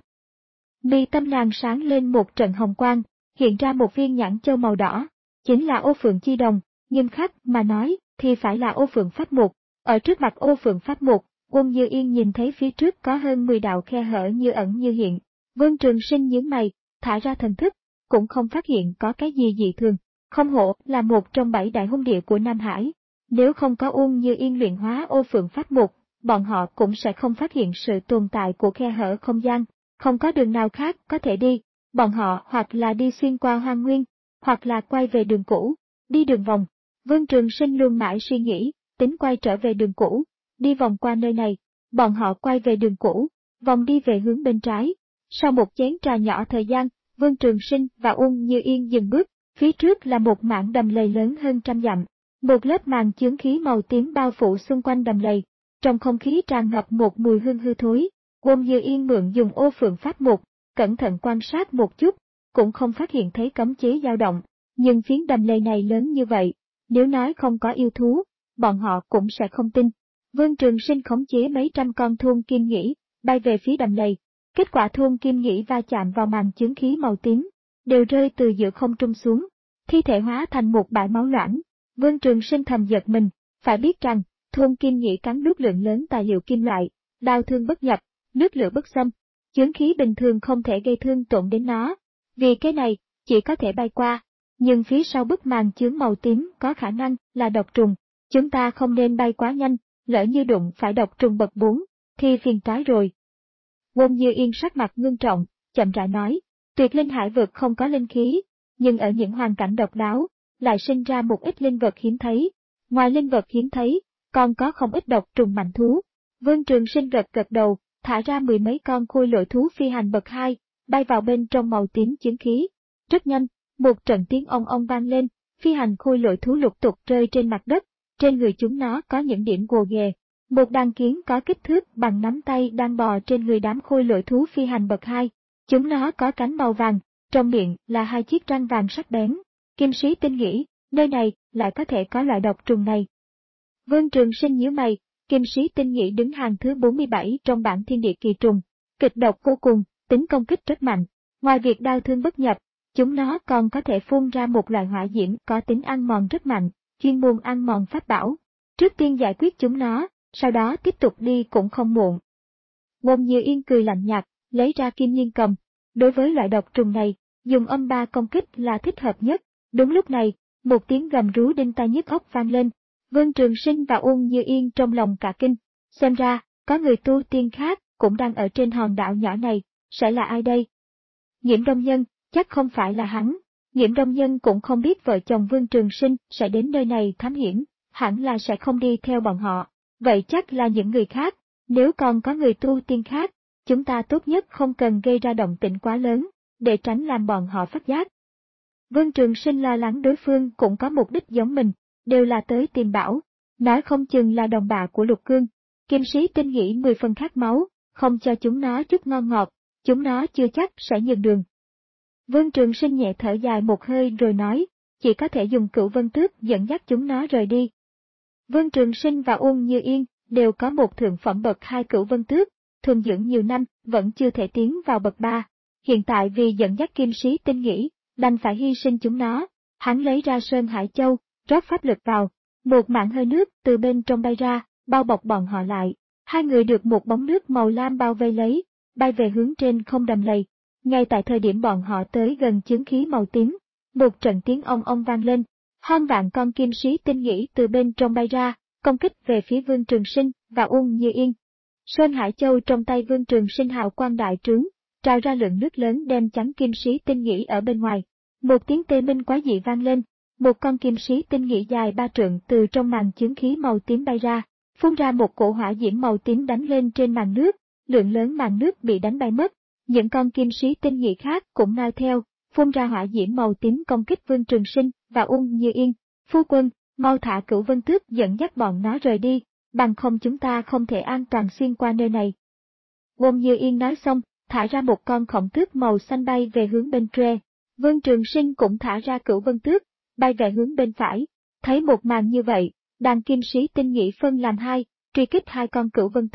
Mi tâm nàng sáng lên một trận hồng quang, hiện ra một viên nhãn châu màu đỏ, chính là ô phượng chi đồng, nghiêm khắc mà nói thì phải là ô phượng pháp mục. Ở trước mặt ô phượng pháp mục, Uông Như Yên nhìn thấy phía trước có hơn mười đạo khe hở như ẩn như hiện. Vương Trường Sinh nhướng mày, thả ra thần thức, cũng không phát hiện có cái gì dị thường. Không hổ là một trong bảy đại hung địa của Nam Hải. Nếu không có Uông Như Yên luyện hóa ô phượng pháp mục, bọn họ cũng sẽ không phát hiện sự tồn tại của khe hở không gian. Không có đường nào khác có thể đi, bọn họ hoặc là đi xuyên qua hoang nguyên, hoặc là quay về đường cũ, đi đường vòng. Vương Trường Sinh luôn mãi suy nghĩ, tính quay trở về đường cũ, đi vòng qua nơi này, bọn họ quay về đường cũ, vòng đi về hướng bên trái. Sau một chén trà nhỏ thời gian, Vương Trường Sinh và Uông Như Yên dừng bước, phía trước là một mảng đầm lầy lớn hơn trăm dặm. Một lớp màn chướng khí màu tím bao phủ xung quanh đầm lầy, trong không khí tràn ngập một mùi hương hư thối. Uông Như Yên mượn dùng ô phượng pháp mục, cẩn thận quan sát một chút, cũng không phát hiện thấy cấm chế dao động, nhưng phiến đầm lầy này lớn như vậy, nếu nói không có yêu thú, bọn họ cũng sẽ không tin. Vương Trường Sinh khống chế mấy trăm con thuôn kim nghĩ, bay về phía đầm lầy, kết quả thuôn kim nghĩ va chạm vào màn chướng khí màu tím, đều rơi từ giữa không trung xuống, thi thể hóa thành một bãi máu loãng. Vương Trường Sinh thầm giật mình, phải biết rằng, thuôn kim nghĩ cắn nuốt lượng lớn tài liệu kim loại, đao thương bất nhập, nước lửa bất xâm, chướng khí bình thường không thể gây thương tổn đến nó, vì cái này, chỉ có thể bay qua, nhưng phía sau bức màn chướng màu tím có khả năng là độc trùng, chúng ta không nên bay quá nhanh, lỡ như đụng phải độc trùng bậc bốn, thì phiền toái rồi. Uông Như Yên sắc mặt ngưng trọng, chậm rãi nói, tuyệt linh hải vực không có linh khí, nhưng ở những hoàn cảnh độc đáo, lại sinh ra một ít linh vật hiếm thấy, ngoài linh vật hiếm thấy, còn có không ít độc trùng mạnh thú. Vương Trường Sinh gật gật đầu, thả ra mười mấy con khôi lỗi thú phi hành bậc hai, bay vào bên trong màu tím chướng khí. Rất nhanh, một trận tiếng ong ong vang lên, phi hành khôi lỗi thú lục tục rơi trên mặt đất, trên người chúng nó có những điểm gồ ghề. Một đàn kiến có kích thước bằng nắm tay đang bò trên người đám khôi lỗi thú phi hành bậc hai. Chúng nó có cánh màu vàng, trong miệng là hai chiếc răng vàng sắc bén. Kim Sĩ Tinh nghĩ, nơi này lại có thể có loại độc trùng này. Vương Trường Sinh nhíu mày, Kim Sĩ Tinh nghĩ đứng hàng thứ bốn mươi bảy trong bảng thiên địa kỳ trùng, kịch độc vô cùng, tính công kích rất mạnh. Ngoài việc đao thương bất nhập, chúng nó còn có thể phun ra một loại hỏa diễm có tính ăn mòn rất mạnh, chuyên môn ăn mòn pháp bảo. Trước tiên giải quyết chúng nó, sau đó tiếp tục đi cũng không muộn. Uông Như Yên cười lạnh nhạt, lấy ra kim nhiên cầm. Đối với loại độc trùng này, dùng âm ba công kích là thích hợp nhất. Đúng lúc này, một tiếng gầm rú đinh tai nhức óc vang lên. Vương Trường Sinh và Uông Như Yên trong lòng cả kinh. Xem ra, có người tu tiên khác cũng đang ở trên hòn đảo nhỏ này, sẽ là ai đây? Nhiễm Đông Nhân, chắc không phải là hắn. Nhiễm Đông Nhân cũng không biết vợ chồng Vương Trường Sinh sẽ đến nơi này thám hiểm, hẳn là sẽ không đi theo bọn họ. Vậy chắc là những người khác, nếu còn có người tu tiên khác, chúng ta tốt nhất không cần gây ra động tĩnh quá lớn, để tránh làm bọn họ phát giác. Vương Trường Sinh lo lắng đối phương cũng có mục đích giống mình, đều là tới tìm bảo, nói không chừng là đồng bạ của Lục Cương. Kim Sĩ Tinh nghĩ mười phần khát máu, không cho chúng nó chút ngon ngọt, chúng nó chưa chắc sẽ nhường đường. Vương Trường Sinh nhẹ thở dài một hơi rồi nói, chỉ có thể dùng Cửu Vân Tước dẫn dắt chúng nó rời đi. Vương Trường Sinh và Uông Như Yên đều có một thượng phẩm bậc hai Cửu Vân Tước, thuần dưỡng nhiều năm, vẫn chưa thể tiến vào bậc ba. Hiện tại vì dẫn dắt Kim Sĩ Tinh nghĩ, đành phải hy sinh chúng nó. Hắn lấy ra Sơn Hải Châu, rót pháp lực vào, một mảng hơi nước từ bên trong bay ra, bao bọc bọn họ lại. Hai người được một bóng nước màu lam bao vây lấy, bay về hướng trên không đầm lầy. Ngay tại thời điểm bọn họ tới gần chướng khí màu tím, một trận tiếng ong ong vang lên. Hơn vạn con Kim Sĩ Tinh nghĩ từ bên trong bay ra, công kích về phía Vương Trường Sinh và Uông Như Yên. Sơn Hải Châu trong tay Vương Trường Sinh hào quang đại trướng, trào ra lượng nước lớn đem chắn Kim Sĩ Tinh nghĩ ở bên ngoài. Một tiếng tê minh quái dị vang lên, một con Kim Sĩ Tinh nghĩ dài ba trượng từ trong màn chướng khí màu tím bay ra, phun ra một cổ hỏa diễm màu tím đánh lên trên màn nước, lượng lớn màn nước bị đánh bay mất. Những con Kim Sĩ Tinh nghĩ khác cũng noi theo, phun ra hỏa diễm màu tím công kích Vương Trường Sinh và Uông Như Yên. Phu quân, mau thả Cửu Vân Tước dẫn dắt bọn nó rời đi, bằng không chúng ta không thể an toàn xuyên qua nơi này. Uông Như Yên nói xong, thả ra một con khổng tước màu xanh bay về hướng bên tre. Vương Trường Sinh cũng thả ra Cửu Vân Tước, bay về hướng bên phải. Thấy một màn như vậy, đàn Kim Sĩ Tinh nghĩ phân làm hai, truy kích hai con Cửu Vân Tước.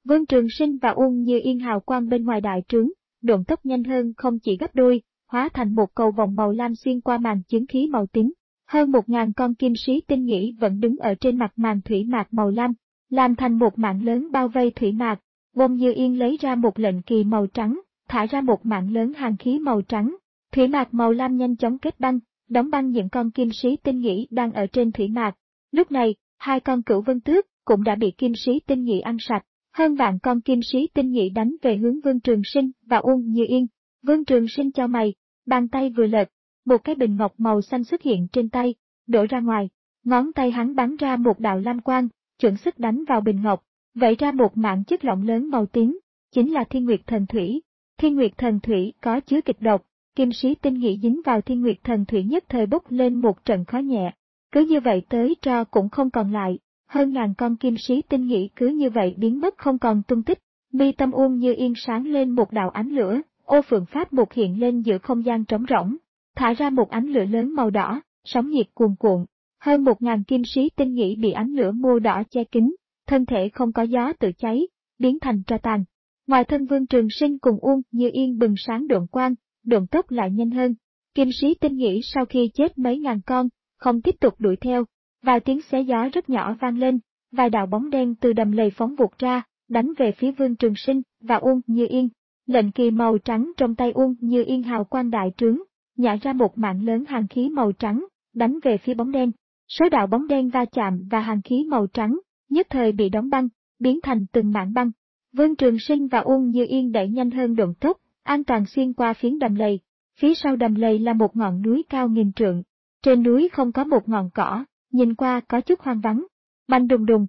Vương Trường Sinh và Uông Như Yên hào quang bên ngoài đại trướng, độn tốc nhanh hơn không chỉ gấp đôi, hóa thành một cầu vòng màu lam xuyên qua màn chứng khí màu tím. Hơn một ngàn con kim sĩ tinh nghĩ vẫn đứng ở trên mặt màn thủy mạc màu lam, làm thành một mạng lớn bao vây thủy mạc. Uông Như Yên lấy ra một lệnh kỳ màu trắng, thả ra một mạng lớn hàn khí màu trắng. Thủy mạc màu lam nhanh chóng kết băng, đóng băng những con kim sĩ tinh nghĩ đang ở trên thủy mạc. Lúc này, hai con cửu vân tước cũng đã bị kim sĩ tinh nghĩ ăn sạch. Hơn vạn con kim sĩ tinh nghĩ đánh về hướng Vương Trường Sinh và Uông Như Yên. Vương Trường Sinh chau mày, bàn tay vừa lật, một cái bình ngọc màu xanh xuất hiện trên tay, đổ ra ngoài. Ngón tay hắn bắn ra một đạo lam quang, chuẩn sức đánh vào bình ngọc, vậy ra một mảng chất lỏng lớn màu tím, chính là Thiên Nguyệt Thần Thủy. Thiên Nguyệt Thần Thủy có chứa kịch độc, kim sĩ tinh nghĩ dính vào Thiên Nguyệt Thần Thủy nhất thời bốc lên một trận khói nhẹ. Cứ như vậy tới tro cũng không còn lại. Hơn ngàn con kim sĩ tinh nghĩ cứ như vậy biến mất không còn tung tích. Mi tâm Uông Như Yên sáng lên một đạo ánh lửa, ô phượng pháp một hiện lên giữa không gian trống rỗng, thả ra một ánh lửa lớn màu đỏ, sóng nhiệt cuồn cuộn. Hơn một ngàn kim sĩ tinh nghĩ bị ánh lửa màu đỏ che kín, thân thể không có gió tự cháy, biến thành tro tàn. Ngoài thân Vương Trường Sinh cùng Uông Như Yên bừng sáng độn quang, độn tốc lại nhanh hơn. Kim sĩ tinh nghĩ sau khi chết mấy ngàn con, không tiếp tục đuổi theo. Vài tiếng xé gió rất nhỏ vang lên, vài đạo bóng đen từ đầm lầy phóng vụt ra, đánh về phía Vương Trường Sinh và Uông Như Yên. Lệnh kỳ màu trắng trong tay Uông Như Yên hào quang đại trướng, nhả ra một mạng lớn hàn khí màu trắng, đánh về phía bóng đen. Số đạo bóng đen va chạm và hàn khí màu trắng, nhất thời bị đóng băng, biến thành từng mảng băng. Vương Trường Sinh và Uông Như Yên đẩy nhanh hơn độn tốc, an toàn xuyên qua phiến đầm lầy. Phía sau đầm lầy là một ngọn núi cao nghìn trượng. Trên núi không có một ngọn cỏ, nhìn qua có chút hoang vắng. Bành đùng đùng.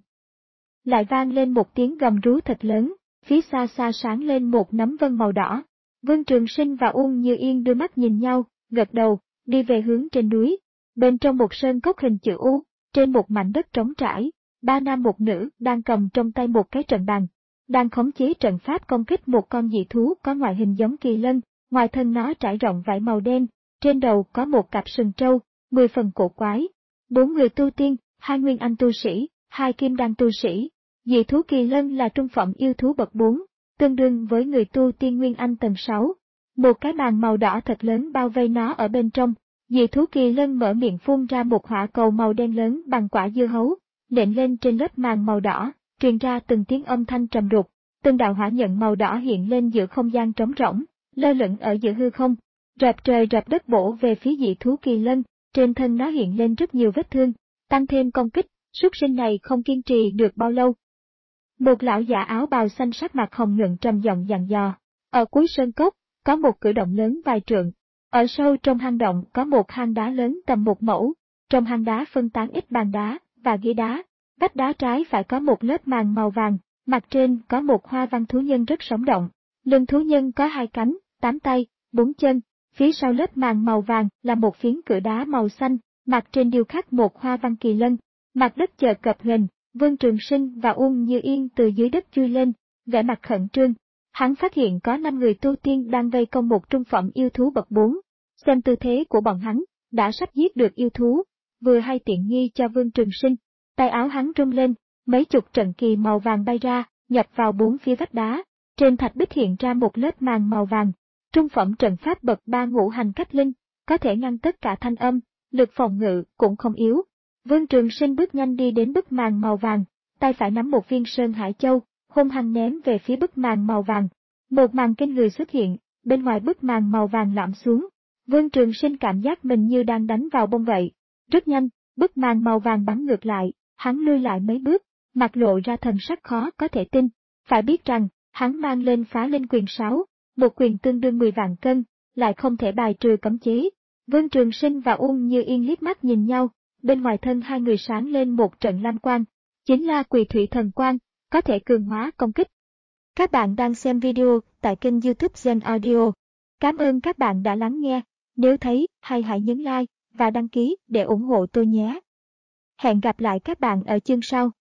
Lại vang lên một tiếng gầm rú thật lớn, phía xa xa sáng lên một nấm vân màu đỏ. Vương Trường Sinh và Uông Như Yên đưa mắt nhìn nhau, gật đầu, đi về hướng trên núi. Bên trong một sơn cốc hình chữ U, trên một mảnh đất trống trải, ba nam một nữ đang cầm trong tay một cái trận bàn, đang khống chế trận pháp công kích một con dị thú có ngoại hình giống kỳ lân, ngoài thân nó trải rộng vảy màu đen, trên đầu có một cặp sừng trâu, mười phần cổ quái. Bốn người tu tiên, hai nguyên anh tu sĩ, hai kim đan tu sĩ. Dị thú kỳ lân là trung phẩm yêu thú bậc bốn, tương đương với người tu tiên nguyên anh tầng sáu. Một cái bàn màu đỏ thật lớn bao vây nó ở bên trong. Dị thú kỳ lân mở miệng phun ra một hỏa cầu màu đen lớn bằng quả dưa hấu, nện lên trên lớp màng màu đỏ, truyền ra từng tiếng âm thanh trầm đục. Từng đạo hỏa nhận màu đỏ hiện lên giữa không gian trống rỗng, lơ lửng ở giữa hư không, rập trời rập đất bổ về phía dị thú kỳ lân. Trên thân nó hiện lên rất nhiều vết thương, tăng thêm công kích, súc sinh này không kiên trì được bao lâu. Một lão giả áo bào xanh sắc mặt hồng nhuận trầm giọng dặn dò. Ở cuối sơn cốc, có một cử động lớn vài trượng. Ở sâu trong hang động có một hang đá lớn tầm một mẫu. Trong hang đá phân tán ít bàn đá và ghế đá. Vách đá trái phải có một lớp màng màu vàng, mặt trên có một hoa văn thú nhân rất sống động. Lưng thú nhân có hai cánh, tám tay, bốn chân. Phía sau lớp màng màu vàng là một phiến cửa đá màu xanh, mặt trên điêu khắc một hoa văn kỳ lân. Mặt đất chợt gập ghềnh, Vương Trường Sinh và Uông Như Yên từ dưới đất chui lên, vẻ mặt khẩn trương. Hắn phát hiện có năm người tu tiên đang vây công một trung phẩm yêu thú bậc bốn. Xem tư thế của bọn hắn, đã sắp giết được yêu thú, vừa hay tiện nghi cho Vương Trường Sinh. Tay áo hắn rung lên, mấy chục trận kỳ màu vàng bay ra, nhập vào bốn phía vách đá. Trên thạch bích hiện ra một lớp màng màu vàng. Trung phẩm trận pháp bậc ba ngũ hành cách linh, có thể ngăn tất cả thanh âm, lực phòng ngự cũng không yếu. Vương Trường Sinh bước nhanh đi đến bức màn màu vàng, tay phải nắm một viên sơn hải châu, hung hăng ném về phía bức màn màu vàng. Một màn kinh người xuất hiện, bên ngoài bức màn màu vàng lõm xuống. Vương Trường Sinh cảm giác mình như đang đánh vào bông vậy. Rất nhanh, bức màn màu vàng bắn ngược lại, hắn lui lại mấy bước, mặt lộ ra thần sắc khó có thể tin. Phải biết rằng, hắn mang lên phá linh quyền sáu, một quyền tương đương mười vạn cân, lại không thể bài trừ cấm chế. Vương Trường Sinh và Uông Như Yên liếc mắt nhìn nhau, bên ngoài thân hai người sáng lên một trận lam quang, chính là Quỳ Thủy Thần Quang, có thể cường hóa công kích. Các bạn đang xem video tại kênh YouTube Gen Audio. Cảm ơn các bạn đã lắng nghe, nếu thấy hay hãy nhấn like và đăng ký để ủng hộ tôi nhé. Hẹn gặp lại các bạn ở chương sau.